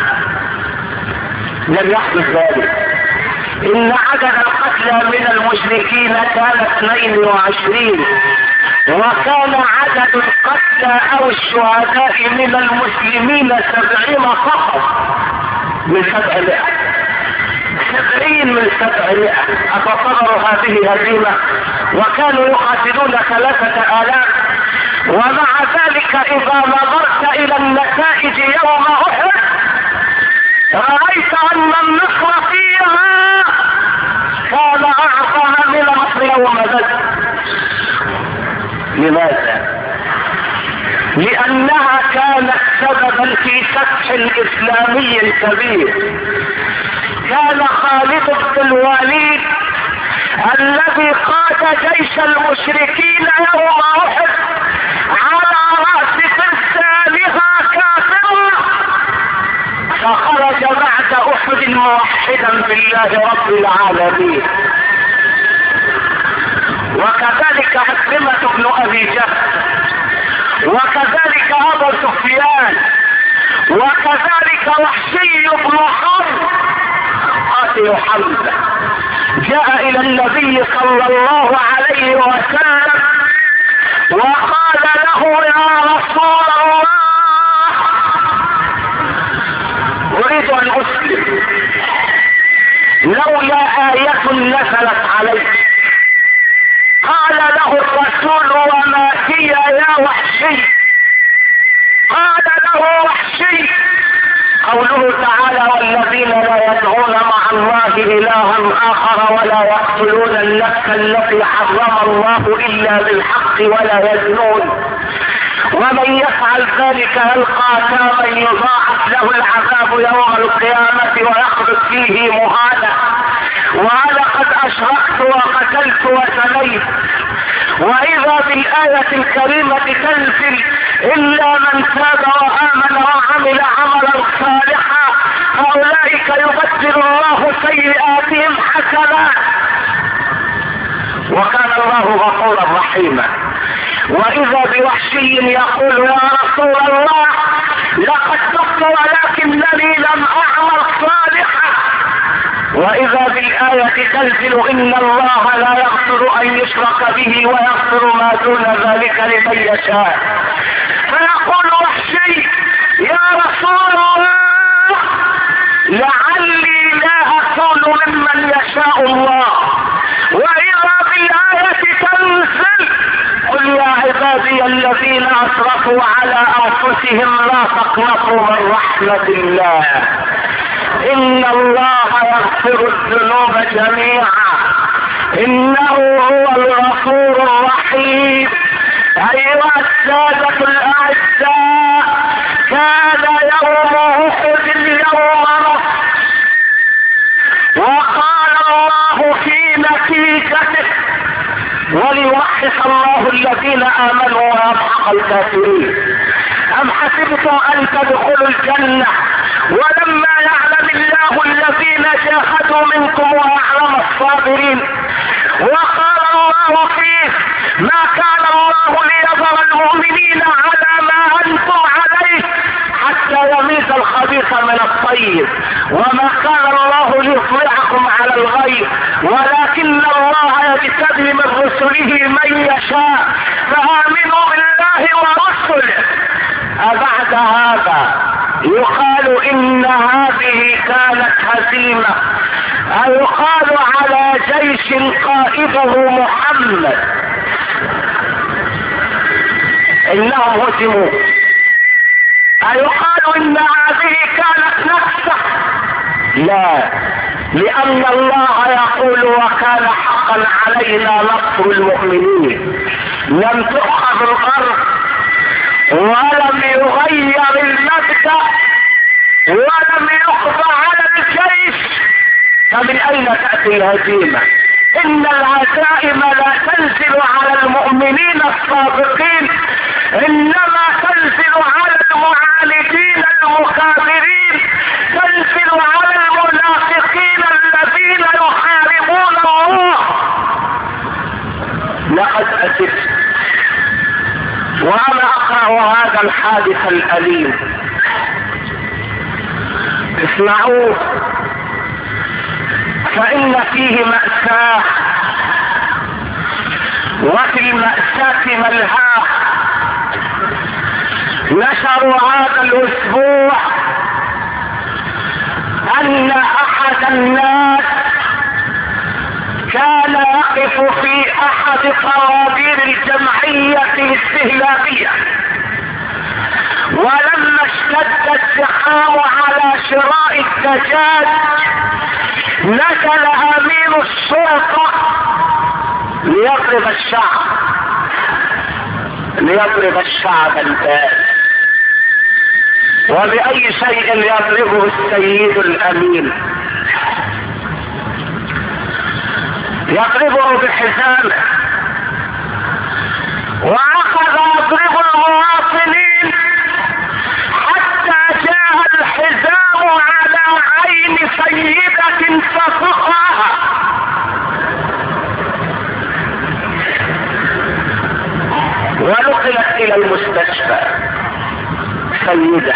لم يحدث ذلك. ان عدد القتلى من المشركين كان اثنين وعشرين، وكان عدد القتلى او الشهداء من المسلمين سبعين فقط من سبعمائة. سبعين من سبعمائة. اتصوروا هذه هزيمة؟ وكانوا يقاتلون ثلاثة آلاف. ومع ذلك اذا نظرت الى النتائج يوم احد رأيت ان النصر فيها كان اعظم من نصر يوم بدر. لماذا؟ لانها كانت سببا في فتح اسلامي كبير. كان خالد بن الوليد الذي قاد جيش المشركين يوم احد على رأس فرسانها كافرا، فخرج بعد احد موحدا بالله رب العالمين. وكذلك عكرمة بن ابي جهل، وكذلك ابو سفيان، وكذلك وحشي بن حرب قاتل حمزة جاء الى النبي صلى الله عليه وسلم وقال له يا رسول الله اريد ان اسلم لولا آية نزلت عليك. قال له الرسول وما هي يا وحشي. قال له وحشي قوله تعالى والذين لا يدعون مع الله إلها آخر ولا يقتلون النفس التي حرم الله إلا بالحق ولا يزنون ومن يفعل ذلك يلقى أثاما يضاعف له العذاب يوم القيامة ويخلد فيه مهانا وأنا قد أشركت وقتلت وزنيت. وإذا بالآية الكريمة تنزل إلا من تاب وآمن وعمل عملا صالحا فأولئك يبدل الله سيئاتهم حسنات وكان الله غفورا رحيما. وإذا بوحشي يقول يا رسول الله لقد تبت ولكنني لم أعمل صالحا. وإذا بالآية تنزل إن الله لا يغفر أن يشرك به ويغفر ما دون ذلك لمن يشاء. فيقول وحشي يا رسول الله لعلي لا أكون ممن يشاء الله. وإذا بالآية تنزل قل يا عبادي الذين أسرفوا على أنفسهم لا تقنطوا من رحمة الله إن الله يغفر الذنوب جميعا إنه هو الغفور الرحيم. أيها السادة الأعزاء كان يوم أحد اليوم نصر وقال الله في نتيجته وليوحق الله الذين آمنوا ويمحق الكافرين. أم حسبتم أن تدخلوا الجنة ولما يعلم الله الذين جاهدوا منكم ويعلم الصابرين. وقال الله فيه ما كان الله ليذر المؤمنين على ما أنتم عليه حتى يميز الخبيث من الطيب وما كان الله ليطلعكم على الغيب ولكن الله يجتبي من رسله من يشاء فآمنوا بالله ورسله. أبعد هذا يقال إن هذه كانت هزيمة أيقال على جيش قائده محمد إنهم هزموا أيقال إن هذه كانت نكسة؟ لا، لأن الله يقول وكان حقا علينا نصر المؤمنين. لم تؤخذ الأرض ولم يغير المبدأ ولم يقضى على الجيش فمن أين تأتي الهزيمة؟ إن العزائم لا تنزل على المؤمنين الصادقين إنما تنزل على المعاندين المكابرين تنزل على المنافقين الذين يحاربون الله. لقد أسفت وأنا أقرأ هذا الحادث الأليم اسمعوه فإن فيه مأساة وفي المأساة ملهاه. نشروا هذا الأسبوع أن أحد الناس كان يقف في أحد قوابير الجمعية الاستهلاكية ولما اشتد الزحام على شراء الدجاج نزل أمين الشرطة ليضرب الشعب ليضرب الشعب البائس. وبأي شيء يضربه السيد الأمين؟ يضربه بحزامه وأخذ يضرب المواطنين حتى جاء الحزام على عين سيدة ففقها ونقلت إلى المستشفى. سيدة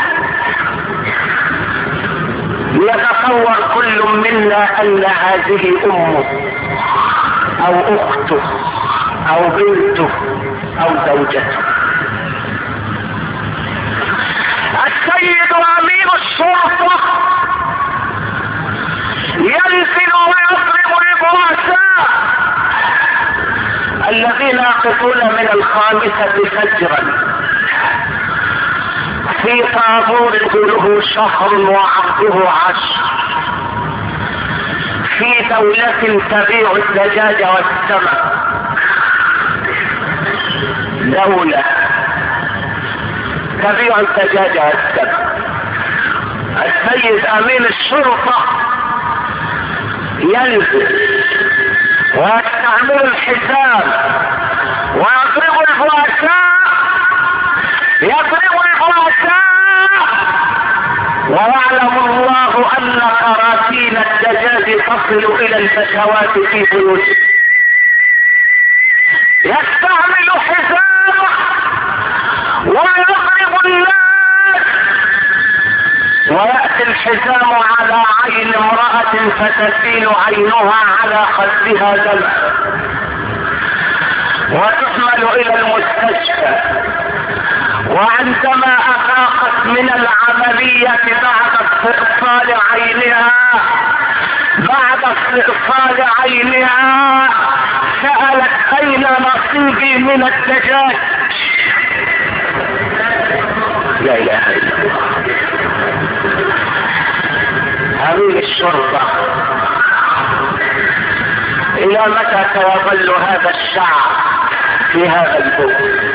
يتصور كل منا أن هذه أمه أو أخته أو بنته أو زوجته. السيد أمين الشرطة ينزل ويضرب الرؤساء الذين يقفون من الخامسة فجرا في طابور له شهر وعرضه عشر في دولة تبيع الدجاج والسمك، دولة تبيع الدجاج والسمك. السيد امين الشرطة ينزل ويستعمل الحزام ويضرب الرؤساء يضرب الرؤساء ويعلم الله ان كراتين الدجاج تصل الى البشوات في بيوتهم. يستعمل حزامه ويضرب الناس ويأتي الحزام على عين امرأة فتسيل عينها على خدها دم وتحمل الى المستشفى. وعندما افاقت من العملية بعد استئصال عينها بعد استئصال عينها سألت اين نصيبي من الدجاج. لا اله الا الله. امين الشرطة الى متى سيظل هذا الشعب في هذا البؤس؟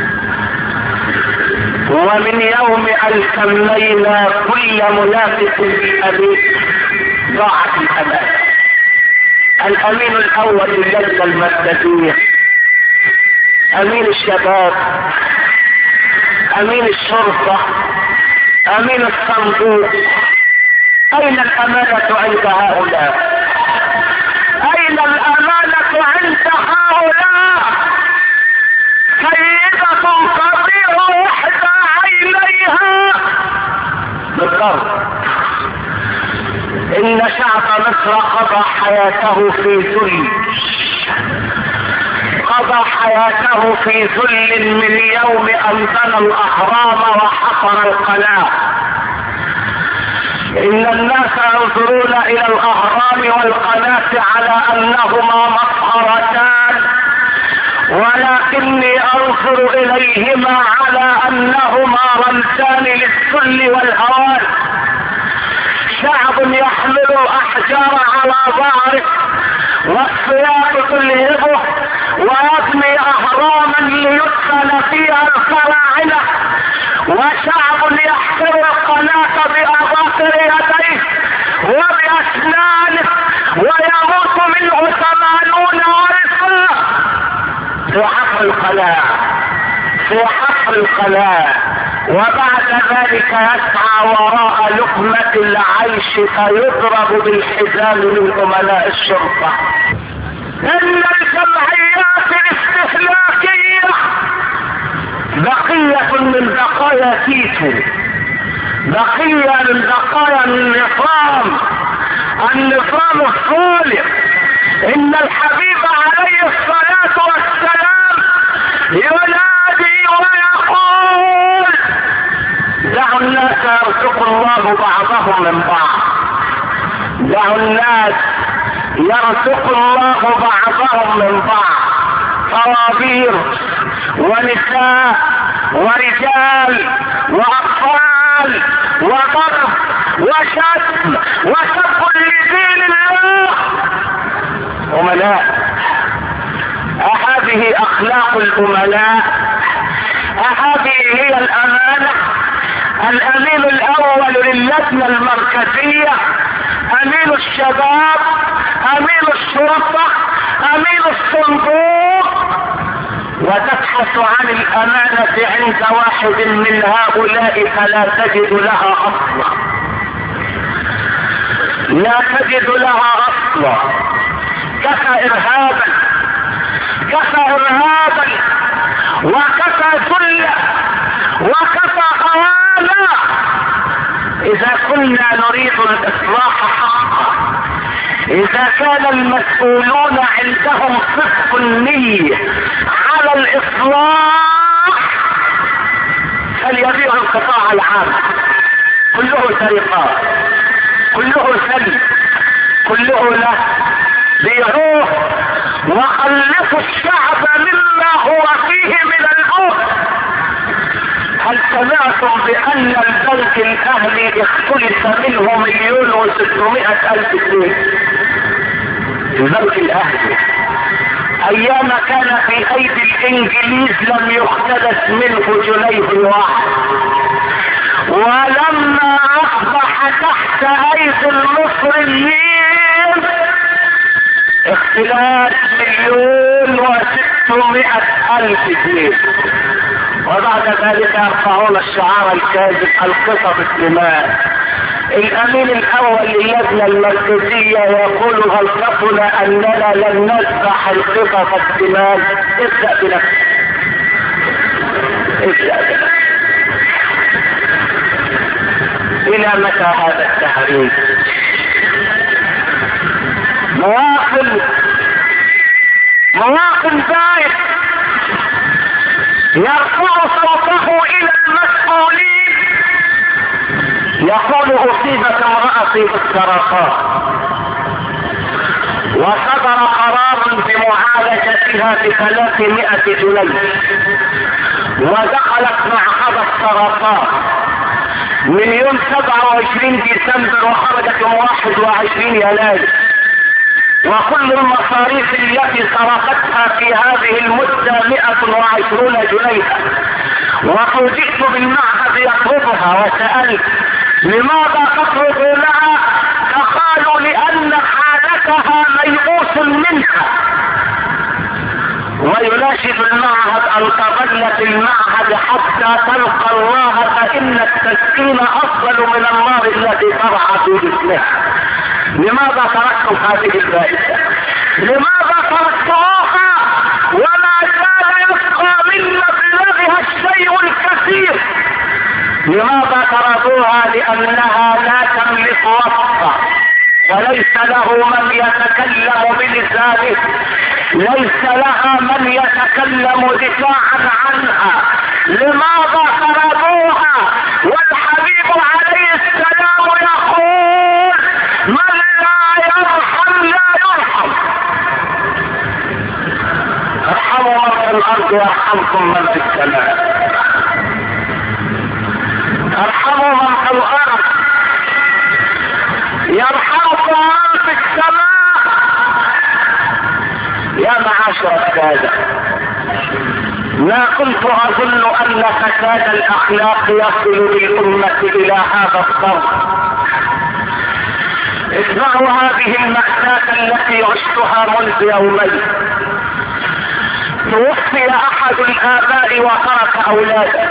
ومن يوم ان سمينا كل منافق بالامين ضاعت الامان. الامين الاول اللجنة المركزية، امين الشباب، امين الشرطة، امين الصندوق، اين الامانة عند هؤلاء؟ اين الامانة عند هؤلاء؟ سيدة تضيع احدى عينيها بالضرب. ان شعب مصر قضى حياته في ذل، قضى حياته في ذل من يوم ان بنى الاهرام وحفر القناة. ان الناس ينظرون الى الاهرام والقناة على انهما مفخرتان، ولكني انظر اليهما على انهما رمزان للذل والهوان. شعب يحمل الاحجار على ظهره والسياط تلهبه ويبني اهراما ليدخل فيها الفراعنة، وشعب يحفر القناة باظافر يديه وباسنانه ويموت منه ثمانون الفا في حفر القناة في حفر القناة وبعد ذلك يسعى وراء لقمة العيش فيضرب بالحزام من امناء الشرطة. ان الجمعيات الاستهلاكية بقية من بقايا تيتو، بقية من بقايا النظام النظام الظالم. ان الحبيب عليه الصلاة والسلام ينادي ويقول دعوا الناس يرزق الله بعضهم من بعض، دعوا الناس يرزق الله بعضهم من بعض. طوابير ونساء ورجال واطفال وضرب وشتم وسب لدين الله. امناء، اهذه اخلاق الامناء؟ اهذه هي الامانة؟ الامين الاول للجنة المركزية، امين الشباب، امين الشرطة، امين الصندوق، وتبحث عن الامانة عند واحد من هؤلاء فلا تجد لها اصلا، لا تجد لها اصلا. كفى ارهابا، كفى ارهابا وكفى ذلا وكفى خوانا. اذا كنا نريد الاصلاح حقا، اذا كان المسؤولون عندهم صدق النية على الاصلاح فليبيعوا القطاع العام كله سرقات، كله سلب، كله له، بيعوه وخلصوا الشعب مما هو فيه من الأمر. هل سمعتم بأن البنك الأهلي اختلف منه مليون وستمائة ألف جنيه؟ البنك الأهلي أيام كان في أيدي الإنجليز لم يختلف منه جنيه واحد، ولما أصبح تحت أيدي المصريين اختلاف مليون وستمائة ألف جنيه. وبعد ذلك يرفعون الشعار الكاذب القصص الدماء. الامين الاول للجنة المركزية يقول غلطتنا اننا لم نذبح القصص الدماء. ابدأ بنفسك، ابدأ بنفسك. الى متى هذا التحريم؟ مواطن مواطن زائد يرفع صوته الى المسؤولين يقول اصيبت امرأتي بالسرطان وصدر قرار بمعالجتها بثلاثمائة جنيه، ودخلت معهد السرطان من يوم سبعة وعشرين ديسمبر وخرجت يوم واحد وعشرين يناير، وكل المصاريف التي صرفتها في هذه المدة مئة وعشرون جنيها. وفوجئت بالمعهد يطردها وسألت لماذا تطردونها؟ فقالوا لأن حالتها ميؤوس منها. ويناشد المعهد أن تظل في المعهد حتى تلقى الله، فإن التسكين أفضل من النار التي ترعى في جسمها. لماذا تركتم هذه الفائدة؟ لماذا تركتوها وما زال يبقى من مبلغها الشيء الكثير؟ لماذا طردوها؟ لأنها لا تملك وصفا وليس له من يتكلم بلسانه، ليس لها من يتكلم دفاعا عنها. لماذا طردوها والحبيب عليه السلام يقول من لا يرحم لا يرحم؟ ارحموا من في الارض يرحمكم من في السماء. ارحموا من في الارض يرحمكم من في السماء. يا معاشر السادة، ما كنت اظن ان فساد الاخلاق يصل بالامة الى هذا الضرب. اسمعوا هذه المأساة التي عشتها منذ يومين. توفي احد الاباء وترك اولادا،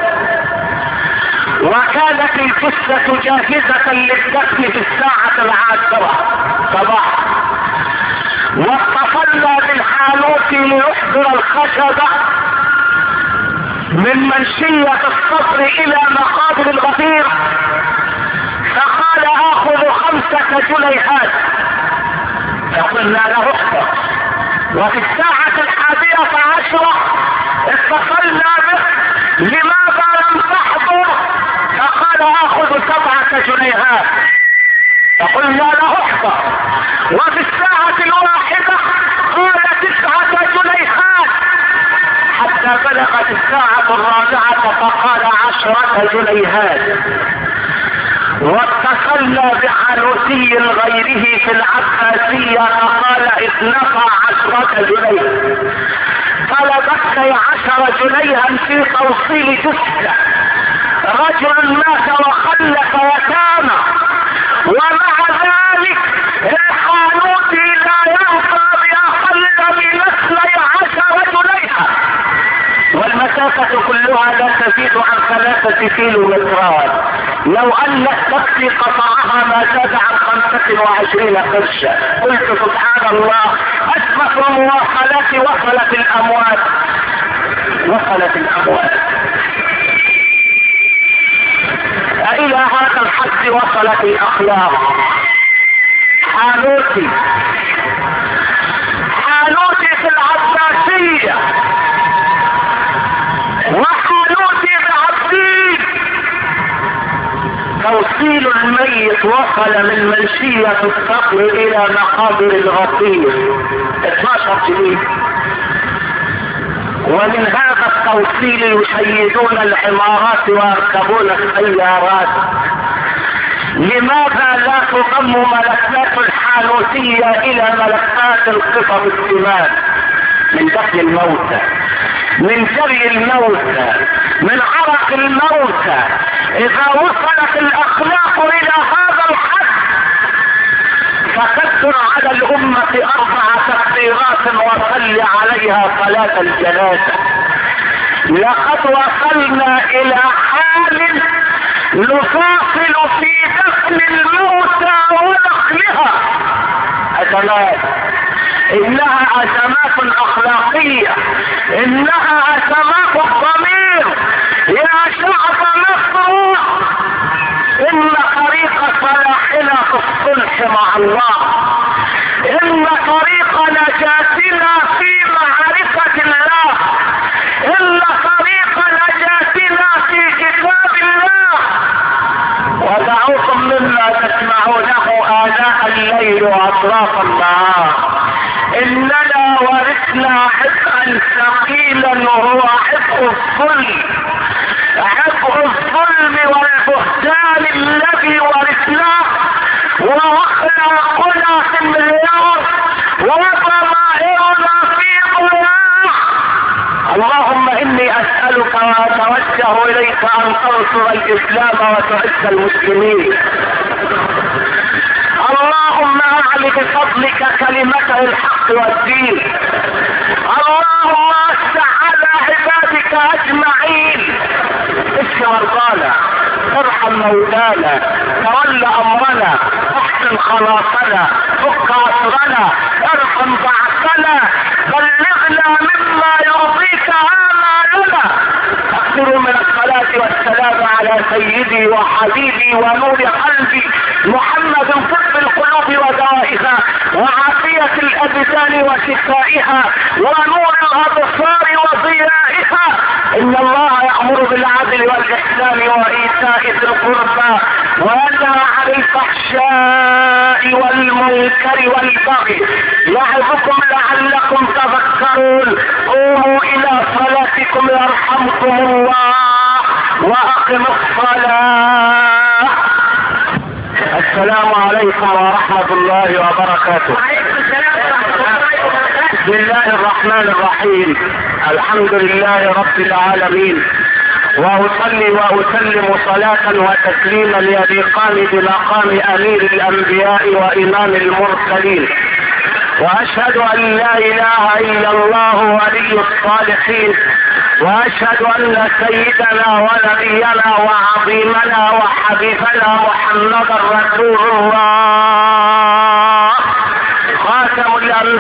وكانت الجثة جاهزة للدفن في الساعة العاشرة صباحا، واتصلنا بالحانوت ليحضر الخشبة من منشية الصدر الى مقابر الغفير، فقال اخذ خمسة جنيهات. فقلنا له احضر. وفي الساعة الحادية عشرة اتصلنا به لماذا لم تحضر؟ فقال اخذ سبعة جنيهات. فقلنا له احضر. وفي الساعة الواحدة قال تسعة جنيهات، حتى بلغت الساعة الرابعة فقال عشرة جنيهات. واتصلنا بحانوتي غيره في العباسية فقال اثنتا عشرة جنيه. طلبت عشر جنيها في توصيل جثة رجل مات وخلف يتامى، ومع ذلك الحانوتي لا يرضى بأقل من اثني عشر جنيها، والمسافة كلها لا تزيد عن ثلاثة كيلو مترات. لو ان التاكسي قطعها ما زاد عن خمسة وعشرين قرشا. قلت سبحان الله، اسمة المواصلات وصلت الاموات، وصلت الاموات. الى هذا الحد وصلت الاخلاق. حانوتي حانوتي في العباسية وحانوتي بعبدين. توصيل الميت وصل من منشية الصقر الى مقابر الغفير. اتناشر جنيه. ومن هذا التوصيل يشيدون العمارات ويركبون السيارات. لماذا لا تضم ملفات الحانوتية الى ملفات القطط الثمان؟ من دفن الموتى، من جري الموتى، من عرق الموتى. اذا وصلت الاخلاق الى هذا الحد فكثر على الامة اربع تكبيرات وصل عليها صلاة الجنازة. لقد وصلنا الى حال نفاصل في دفن الموتى ونقلها. ازمات، انها ازمات اخلاقية، انها ازمات الضمير. يا شعب مصر، ان طريق صلاحنا في الصلح مع الله، ان طريق نجاتنا في معرفة الله، ان طريق نجاتنا في كتاب الله. ودعوكم مما تسمعونه آناء الليل واطراف النهار. اننا ورثنا عبئا ثقيلا وهو عبء الظلم، عبء الظلم والبهتان الذي ورثناه، واخلاقنا في انهيار وضمائرنا في ضياع. اللهم اني اسألك واتوجه اليك ان تنصر الاسلام وتعز المسلمين. اللهم اعل بفضلك كلمته الحق والدين. اللهم وسع على عبادك اجمعين. اشف مرضانا، ارحم موتانا، تول امرنا، احسن خلاصنا، فك عصرنا، ارحم ضعفنا، بلغنا مما يرضيك آمالنا. اكثروا من الصلاة والسلام على سيدي وحبيبي ونور قلبي محمد، طب القلوب ودوائها، وعافية الابدان وشفائها، ونور الابصار وضيائها. ان الله يأمر بالعدل والاحسان وايتاء ذي القربى وينهى عن الفحشاء والمنكر والبغي يعظكم لعلكم تذكرون. قوموا الى صلاتكم يرحمكم الله واقم الصلاة. السلام عليكم ورحمة الله وبركاته. بسم الله الرحمن الرحيم. الحمد لله رب العالمين، واصلي واسلم صلاة وتسليما يليقان بمقام امير الانبياء وامام المرسلين. واشهد ان لا اله الا الله ولي الصالحين، واشهد ان سيدنا ونبينا وعظيمنا وحبيبنا محمدا رسول الله خاتم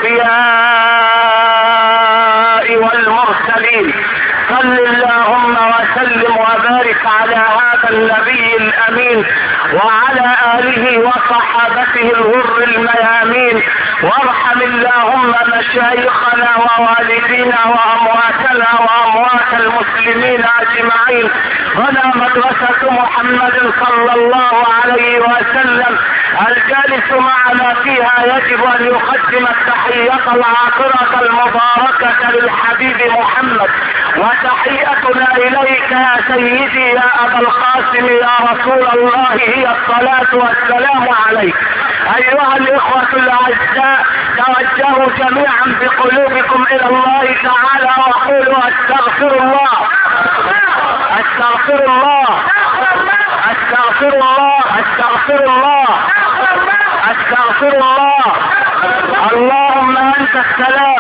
الانبياء والمرسلين. صل اللهم وسلم وبارك على هذا النبي الامين وعلى اله وصحابته الغر الميامين. وارحم اللهم مشايخنا ووالدينا وامواتنا واموات المسلمين اجمعين. هنا مدرسة محمد صلى الله عليه وسلم. الجالس معنا فيها يجب ان يقدم التحية العاطرة المباركة للحبيب محمد، وتحيتنا اليك يا سيدي يا ابا القاسم يا رسول الله هي الصلاة والسلام عليك. ايها الاخوة الاعزاء، توجهوا جميعا بقلوبكم الى الله تعالى وقولوا استغفر الله، استغفر الله، استغفر الله، استغفر الله، استغفر الله. اللهم انت السلام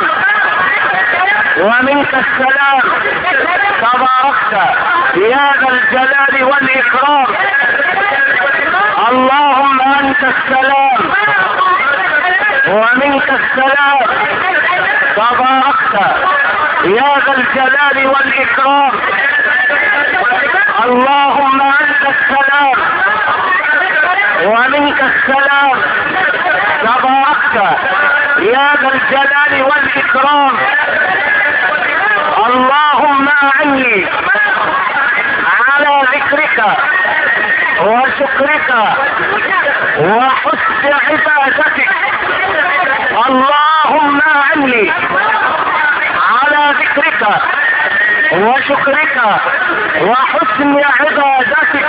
ومنك السلام، تباركت يا ذا الجلال والاكرام. اللهم انت السلام ومنك السلام، تباركت يا ذا الجلال والاكرام. اللهم انت السلام ومنك السلام، تباركت يا ذا الجلال والاكرام. اللهم اعني على ذكرك وشكرك وحسن عبادتك. الله اللهم أعني على ذكرك وشكرك وحسن عبادتك.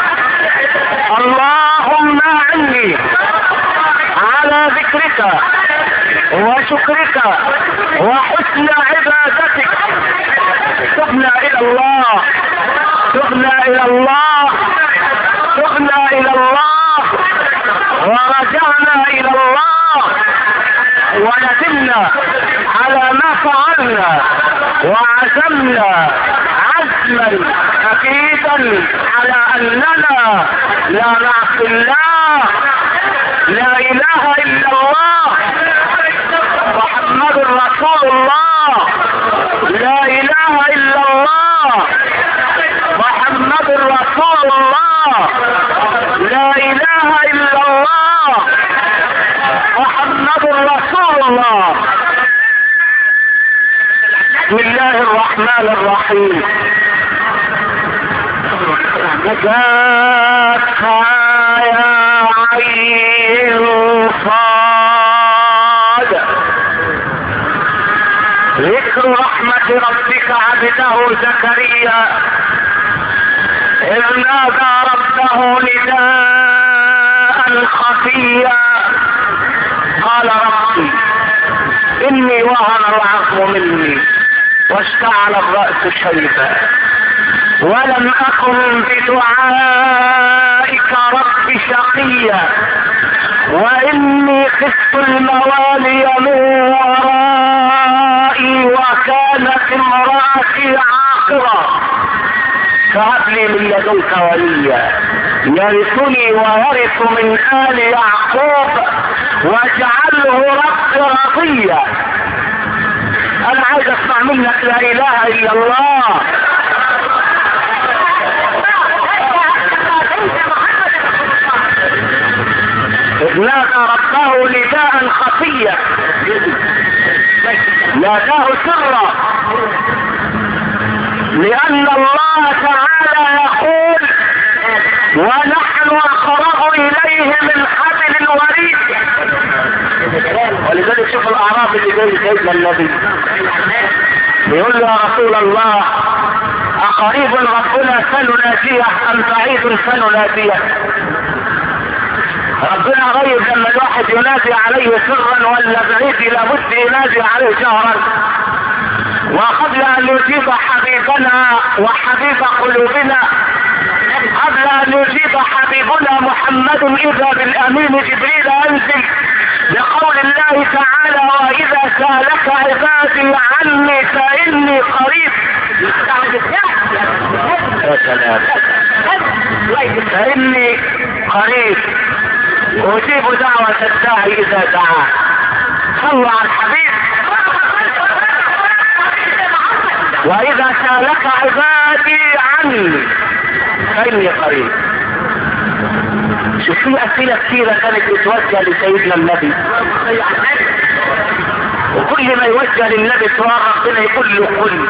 اللهم أعني على ذكرك وشكرك وحسن عبادتك. تبنا إلى الله، تبنا إلى الله، تبنا إلى الله، ورجعنا إلى الله، وندمنا على ما فعلنا، وعزمنا عزما أكيدا على أننا لا نعصي الله. لا إله إلا الله محمد رسول الله. لا إله إلا الله محمد رسول الله. لا إله إلا الله محمد رسول الله. بسم الله الرحمن الرحيم. نجاك يا عين صاد. ذكر رحمة ربك عبده زكريا إذ نادى ربه نداء خفيا قال ربي إني وهن العظم مني واشتعل الرأس شيبا ولم أكن بدعائك رب شقيا وإني خفت الموالي من ورائي وكانت امرأتي عاقرا فهب لي من لدنك وليا يرثني ويرث من آل يعقوب واجعله رب رضيا. أنا عايز أسمع منك لا إله إلا الله. إذ نادى ربه نداء خفيا ناداه سرا لأن الله تعالى يقول ونحن أقرب إليه من حبل الوريد. ولذلك شوف الأعراف اللي جاي سيدنا النبي يقول له يا رسول الله أقريب ربنا سنناديه أم بعيد سنناديه؟ ربنا قريب لما الواحد ينادي عليه سرا ولا بعيد لابد ينادي عليه جهرا. وقبل ان يجيب حبيبنا وحبيب قلوبنا، قبل ان يجيب حبيبنا محمد اذا بالامين جبريل انزل بقول الله تعالى واذا سالك عبادي عني فاني قريب. يا سلام. فاني قريب أجيب دعوة الداعي إذا دعاه. صلوا على الحبيب. وإذا سالك عبادي عني فإني قريب. شوف في أسئلة كثيرة كانت تتوجه لسيدنا النبي، وكل ما يوجه للنبي سؤال ربنا يقول له قل.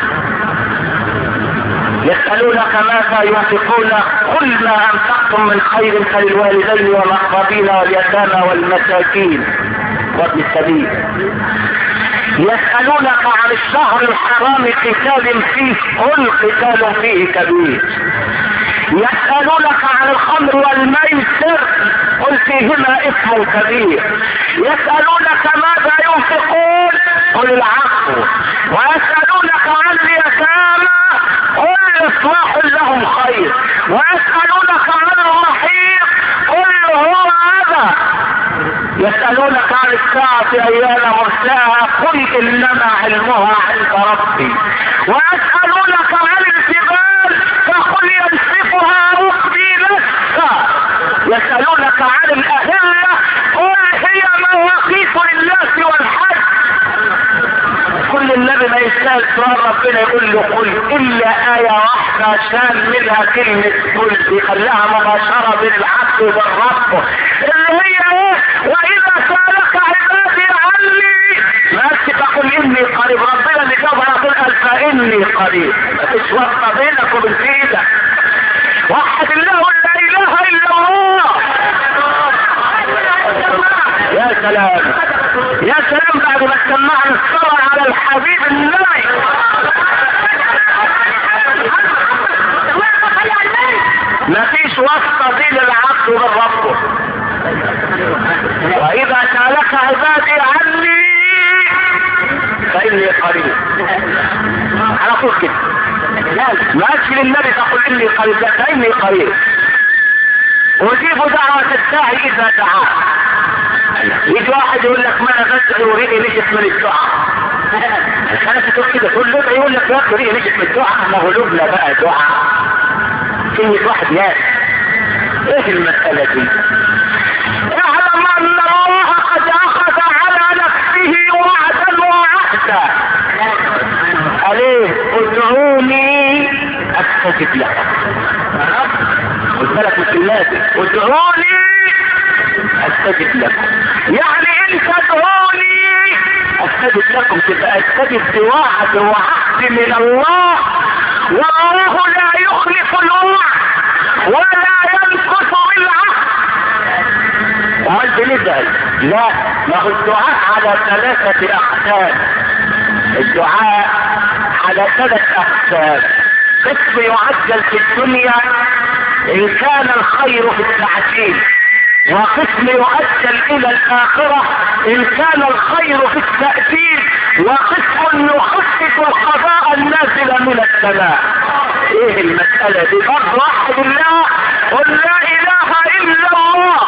يسألونك ماذا ينفقون قل ما أنفقتم من خير فللوالدين والأقربين واليتامى والمساكين وابن السبيل. يسألونك عن الشهر الحرام قتال فيه قل قتال فيه كبير. يسألونك عن الخمر والميسر قل فيهما إثم كبير. يسألونك ماذا ينفقون قل العفو. ويسألونك عن اليتامى قل إصلاح لهم خير. ويسألونك عن الرحيق قل هو هذا. يسألونك عن الساعة أيان مرساها قل إنما علمها عند ربي. ويسألونك عن الجبال فقل ينسفها ربي نسفا. يسألونك عن الأهلة قل هي مواقيت للناس والحج. كل النبي ما يسأل سؤال ربنا يقول له قل إلا آية واحدة شان منها كلمة قل يخليها مباشرة بين العبد والرب اللي هي ايه؟ وإذا سألك عبادي عني ما تقول إني قريب. ربنا اللي جاب على طول قال فإني قريب. مفيش وقت بينك وبين سيدك. وحد الله لا إله إلا الله. يا سلام يا سلام. بعد بعد ما سمعنا الصلاة على الحبيب النبي. مفيش واسطة بين العبد وبين ربه. وإذا سألك عبادي عني فإني قريب. على طول كده. ما أجل النبي تقول إني قريب، لا فإني قريب. أجيب دعوة الداعي إذا دعاه. يجي واحد يقول لك ما انا بس وريقي نجت من الدعاء. انا تقول كده تقول له يقول لك يا اخي وريقي نجت من الدعاء، ما هو لبنا بقى دعاء. كلمة واحد يا ايه المسألة دي؟ اعلم ان الله قد اخذ على نفسه وعدا وعهدا. قال ايه؟ ادعوني استجب لكم. قلت لك مش لازم ادعوني استجب لكم، يعني ان تدعوني استجب لكم، تبقى استجب بوعد وعهد من الله، والله لا يخلف الوعد ولا ينقص بالعهد. امال بندعي؟ لا، ما هو الدعاء على ثلاثة اقسام. الدعاء على ثلاث اقسام. قسم يعجل في الدنيا ان كان الخير في التعجيل، وقسم يؤجل الى الاخرة ان كان الخير في التأجيل، وقسم يخفف القضاء النازل من السماء. ايه المسألة دي؟ فرض واحد الله، قل لا اله الا الله.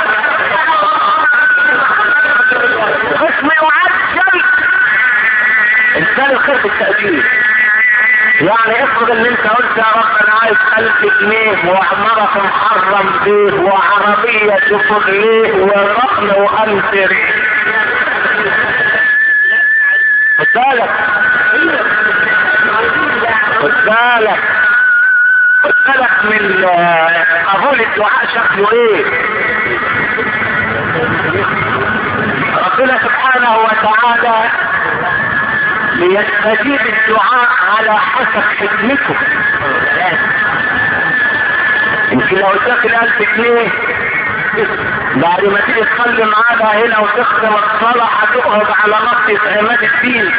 قسم يعجل ان كان الخير في التأجيل، يعني افرض ان انت قلت يا رب انا عايز الف جنيه وعمارة محرم بيه وعربية تفر ليه ورقم وانتر. خد بالك خد بالك خد بالك من قبول الدعاء شكله ايه. ربنا سبحانه وتعالى ليستجيب الدعاء على حسب حكمته. يمكن لو اداك الالف جنيه بعد ما تيجي تصلي معانا هنا وتختم الصلاه هتقعد على نص عماد الدين،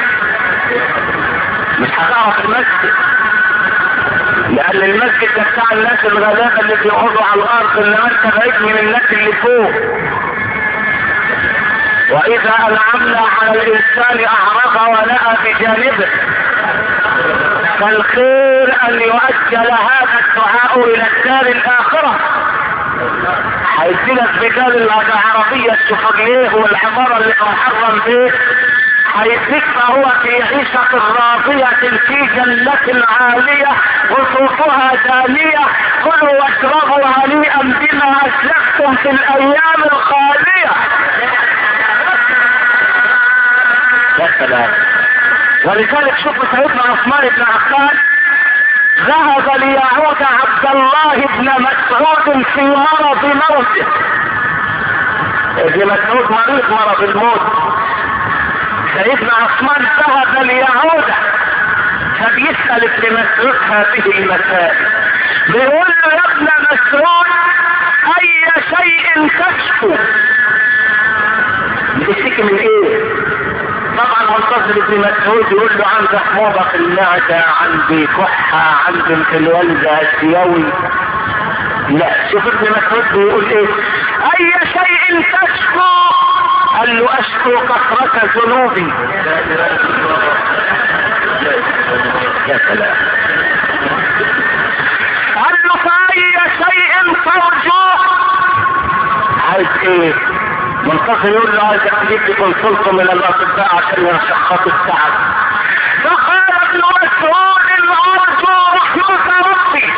مش هتعرف المسجد، لان المسجد ده بتاع الناس الغلابه اللي بيقعدوا على الارض، انما انت بعيد من الناس اللي فوق. واذا انعمنا على الانسان اعرض ونأى بجانبه، فالخير ان يؤجل هذا الدعاء الى الدار الاخرة. هيديلك بدال العربية الشفرليه والعمارة اللي محرم بيه، هيديك فهو في عيشة راضية في جنة عالية قطوفها دانية، كلوا واشربوا هنيئا بما اسلفتم في الايام الخالية. يا سلام. ولذلك شوفوا سيدنا عثمان بن عفان ذهب ليعود عبد الله بن مسعود في مرض موته. ابن مسعود مريض مرض الموت، سيدنا عثمان ذهب ليعود، فبيسأل ابن مسعود هذه المسائل، بيقول له يا ابن مسعود اي شيء تشكو؟ بتشتكي من ايه؟ طبعا منتظر ابن مسعود يقول له عندي حموضة في المعدة، عندي كحة، عندي انفلونزا السيوي. لا، شوف ابن مسعود بيقول ايه؟ اي شيء تشكو؟ قال له اشكو كثرة ذنوبي. يا سلام. قال له فاي شيء ترجو؟ عايز ايه؟ منتصر يقول له عايز اجيب لي كونسلت من الاطباء عشان يشخص التعب. فقال ابن مسعود ارجو رحمة ربي.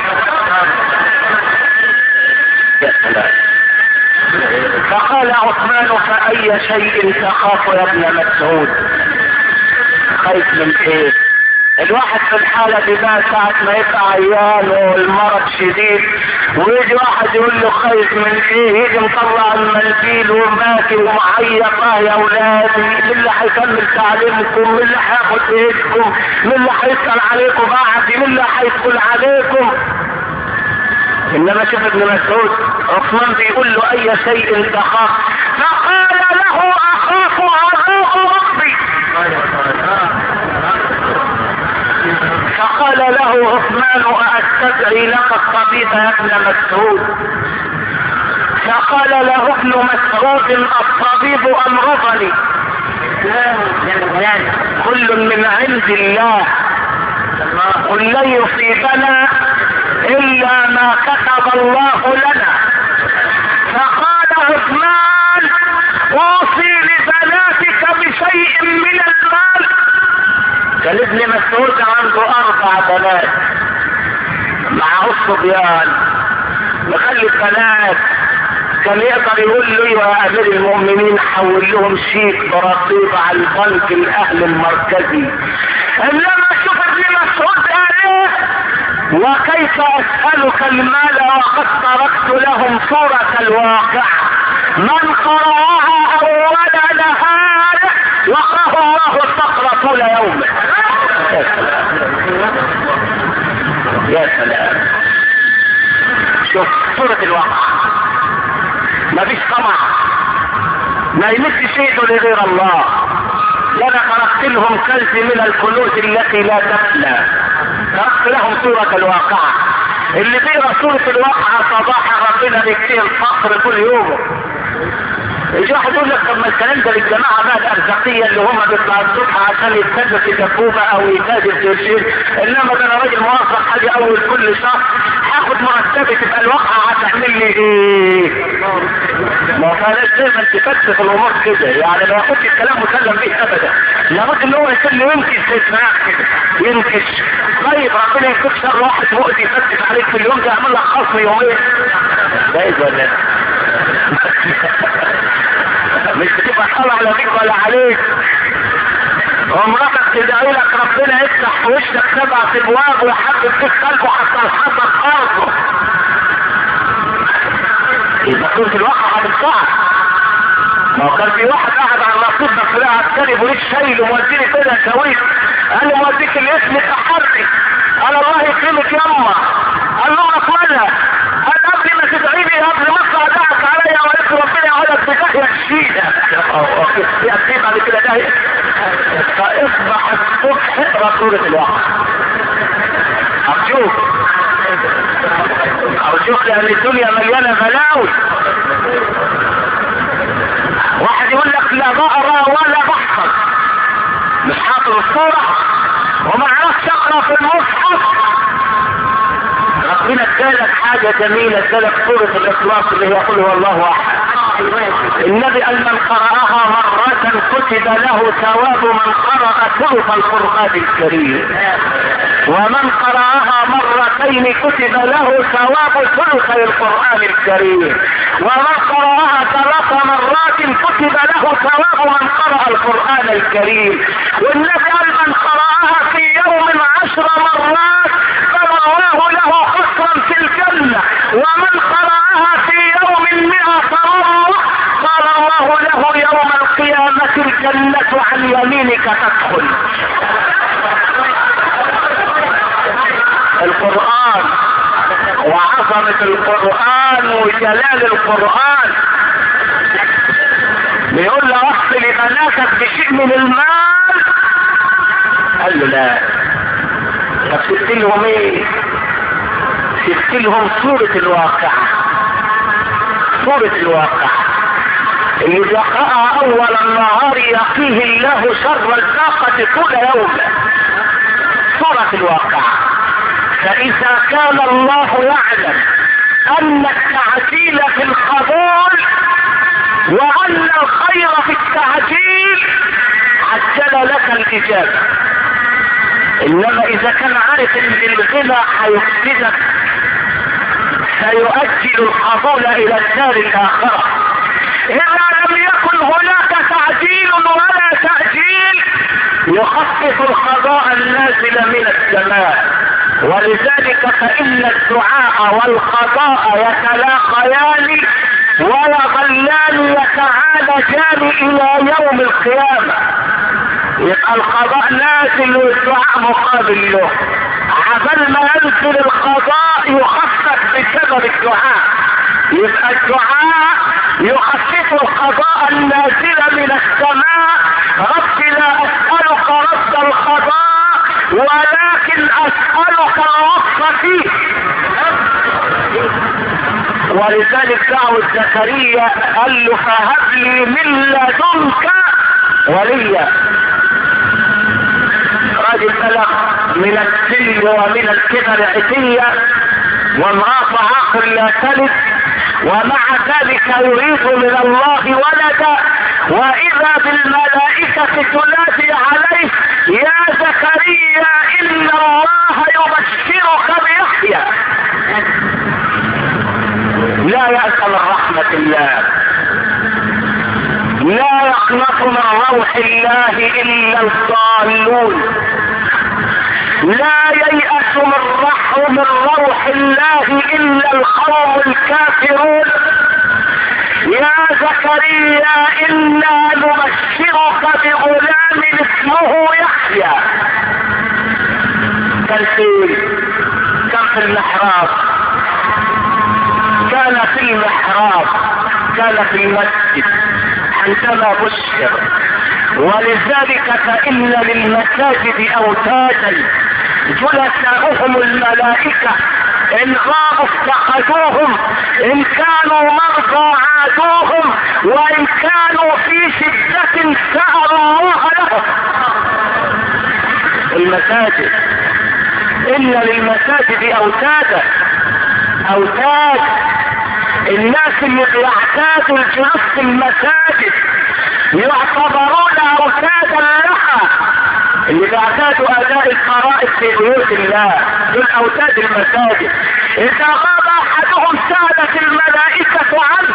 يا سلام. فقال عثمان فاي شيء تخاف يا ابن مسعود؟ خايف من ايه؟ الواحد في الحالة دي بقى ساعة ما يبقى عيان والمرض شديد ويجي واحد يقول له خايف من ايه؟ يجي مطلع المنديل وماكي ومعيط اه يا اولادي، مين اللي هيكمل تعليمكم؟ مين اللي هياخد ايدكم؟ مين اللي هيسأل عليكم بعدي؟ مين اللي هيدخل عليكم؟ انما شوف ابن مسعود عثمان بيقول له اي شيء تخاف؟ فقال له اخاف عذاب ربي. فقال له عثمان أستدعي لك الطبيب يا ابن مسعود؟ فقال له ابن مسعود الطبيب أمرضني. كل من عند الله، قل لن يصيبنا إلا ما كتب الله لنا. فقال عثمان اوصي لبناتك بشيء من المال. كان ابن مسعود عنده اربع بنات معه الصبيان، مخلي البنات كان يقدر يقول له يا امير المؤمنين حول لهم شيك برصيد على البنك الاهلي المركزي. انما شوف ابن مسعود قال ايه؟ وكيف اسالك المال وقد تركت لهم صورة الواقع، من قرأها اول نهار وقاه الله الصقر طول يومه. يا سلام، شوف صورة الواقع، ما فيش طمع، ما يمس شيء لغير الله. وانا تركت لهم كنز من الكنوز التي لا تفنى، تركت لهم صورة الواقعة. اللي بيقرا صورة الواقعة صباحا ربنا بيكفيه الفقر كل يوم. يجي واحد يقول لك طب ما الكلام ده للجماعه بقى الارزاقيه اللي هم بيطلعوا الصبح عشان يتسلوا في دبوبه او يتاجر في شيء، انما ده انا راجل موظف حاجه اول كل شهر هاخد مرتبي، تبقى الواقعه هتعمل لي ايه؟ ما كانش دايما تفتح الامور كده، يعني ما ياخدش الكلام مسلم به ابدا، لابد ان هو يسلم ينكش في دماغ كده، ينكش. طيب ربنا يكتب شر واحد مؤذي يفتش عليك في اليوم ده يعمل لك خصم يومين، جايز ولا مش بتبقى طالع على بيك ولا عليك. ومراتك تدعي لك ربنا يفتح في وشك سبع ابواب ويحبب فيك قلبه حتى الحضر ارضه. يبقى صورة الواقع هتنفعك. ما هو كان في واحد قاعد على الرصيف بس لا عسكري بوليس شايل وموديني كده شويت، قال لي موديك الاسم تحرك. قال الله يكرمك يما. قال له اقبلها. قال قبل ما تدعي لي قبل ما اطلع دعك عليا وقلت ربنا يقعدك بدايه شديده. يا سيدي بعد كده داهيه. فاصبح الصبح اقرا سوره الواقع. ارجوك ارجوك لان الدنيا مليانه بلاوي. واحد يقول لك لا بقرا ولا بحفظ، مش حاطط الصوره وما عرفش اقرا في المصحف. ربنا ادالك حاجه جميله، ادالك سوره الاخلاص اللي هي قل هو الله احد. النبي قال من قرأها مرة كتب له ثواب من قرأ ثلث القرآن الكريم، ومن قرأها مرتين كتب له ثواب ثلثي القرآن الكريم، ومن قرأها ثلاث مرات كتب له ثواب من قرأ القرآن الكريم. والنبي قال من قرأها في يوم عشر مرات بنى الله له قصرا في الجنة، ومن قرأها في يوم مئة مرة قال الله له يوم القيامة الجنة عن يمينك تدخل. القرآن وعظمة القرآن وجلال القرآن. بيقول له احصل لبناتك بشيء من المال. قال له لا. طب سبت لهم ايه؟ سبت لهم سورة الواقع. سورة الواقع اللي بيقرأها اول النهار يقيه الله شر الفاقة طول يوم. سورة الواقع. فاذا كان الله يعلم ان التعجيل في القبول وان الخير في التعجيل عجل لك الاجابة. انما اذا كان عارف ان الغنى هيفسدك سيؤجل القبول الى الدار الاخرة. اذا لم يكن هناك تعجيل ولا تأجيل يخفف القضاء النازل من السماء. ولذلك فإن الدعاء والقضاء يتلاقيان ويظلان يتعالجان إلى يوم القيامة. يبقى القضاء نازل والدعاء مقابل له. عبال ما ينزل القضاء يخفف بسبب الدعاء. يبقى الدعاء يخفف القضاء النازل من السماء. رب لا أسأل فيه. ولذلك دعوة زكريا قال له فهب لي من لدنك وليا. راجل بلغ من السن ومن الكبر عتية وامرأة عاقل لا تلد، ومع ذلك يريد من الله ولدا، واذا بالملائكة تنادي عليه يا زكريا ان الله يبشرك بيحيى. لا يأس من رحمة الله، لا يقنط من روح الله الا الضالون، لا ييأس من رحم من روح الله الا القوم الكافرون. يا زكريا انا نبشرك بغلام اسمه يحيى. كان فين؟ كان في المحراب، كان في المحراب، كان في المسجد عندما بشر. ولذلك فإن للمساجد أوتادا جلساؤهم الملائكة، إن غابوا افتقدوهم، إن كانوا مرضى عادوهم، وإن كانوا في شدة سألوا الله لهم. المساجد، إن للمساجد أوتادا. أوتاد الناس اللي بيعتادوا الجلوس في المساجد يعتبرون أوتادا لها، اللي بيعتادوا أداء الفرائض في بيوت الله دول أوتاد المساجد. إذا غاب أحدهم سألت الملائكة عنه.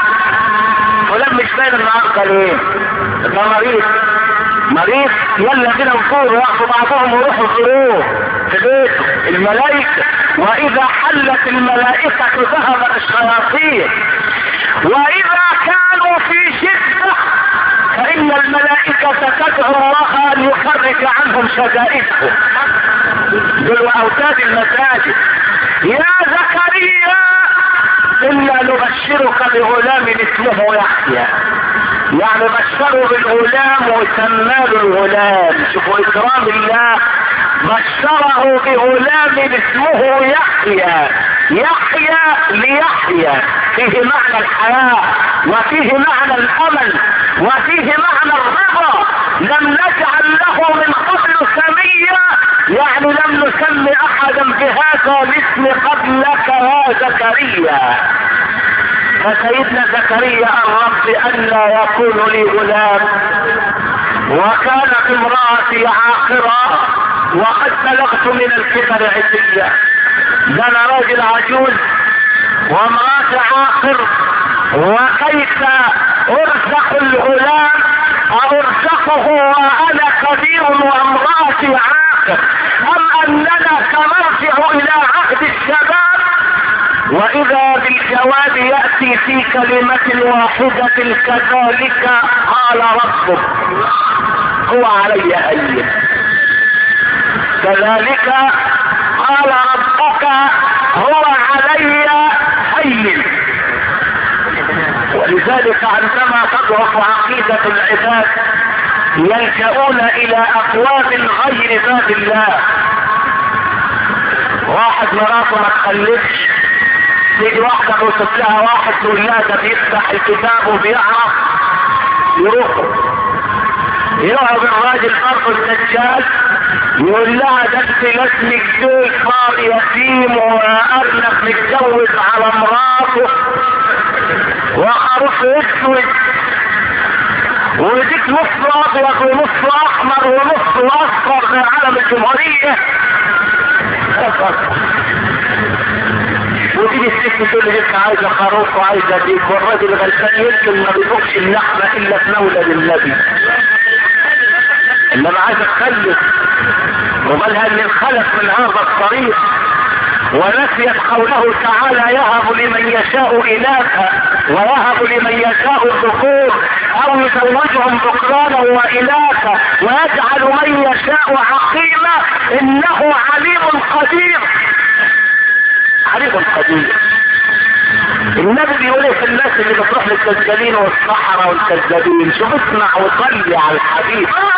ولم مش باين النهارده ليه؟ ده مريض مريض يلا بينا نزور، ياخدوا بعضهم ويروحوا يزوروه في بيته الملائكة. وإذا حلت الملائكة ذهبت الشياطين. وإذا كانوا في شدة فإن الملائكة تدعو الله أن يفرج عنهم شدائدهم. دول أوتاد المساجد. يا زكريا إنا نبشرك بغلام اسمه يحيى. يعني بشروا بالغلام وسماه الغلام. شوفوا إكرام الله، بشره بغلام اسمه يحيى. يحيى ليحيى، فيه معنى الحياة وفيه معنى الأمل وفيه معنى الرضا. لم نجعل له من قبل سميا، يعني لم نسمي أحدا بهذا الاسم قبلك يا زكريا. فسيدنا زكريا الرب أن لا يكون لي غلام، وكانت امرأتي عاقرة، وقد بلغت من الكبر عتية. ده انا راجل عجوز وامرأة عاقر، وكيف ارزق الغلام؟ ارزقه وانا كبير وامرأتي عاقر، ام اننا سنرجع الى عهد الشباب؟ واذا بالجواب يأتي في كلمة واحدة كذلك قال ربك هو علي هين. كذلك قال ربك هو علي هين. ولذلك عندما تضعف عقيدة العباد يلجؤون الى ابواب غير باب الله. واحد مراته ما تخلفش، تيجي واحدة توصف لها واحد تقول لها ده بيفتح الكتاب وبيعرف، يروحوا يقعد الراجل برضه الدجال يقول لها ده انت لازمك زوج صار يتيم وارنب متجوز على مراته وخروف اسود، ويديك نص ابيض ونص احمر ونص اصفر من علم الجمهورية. وتيجي الست تقول لي انت عايزه خروف وعايزه ديك، والراجل غلبان يمكن ما بيذوقش اللحمه الا في مولد النبي، انما عايزه تخلف ومالها ان انخلف من هذا الطريق. ونسيت قوله تعالى يهب لمن يشاء اناثا ويهب لمن يشاء الذكور او يزوجهم ذكرانا واناثا ويجعل من يشاء عقيما انه عليم قدير. عليم قدير. النبي بيقول في الناس اللي بتروح للكذابين والصحراء والكذابين، شوف اسمع وصلي على الحبيب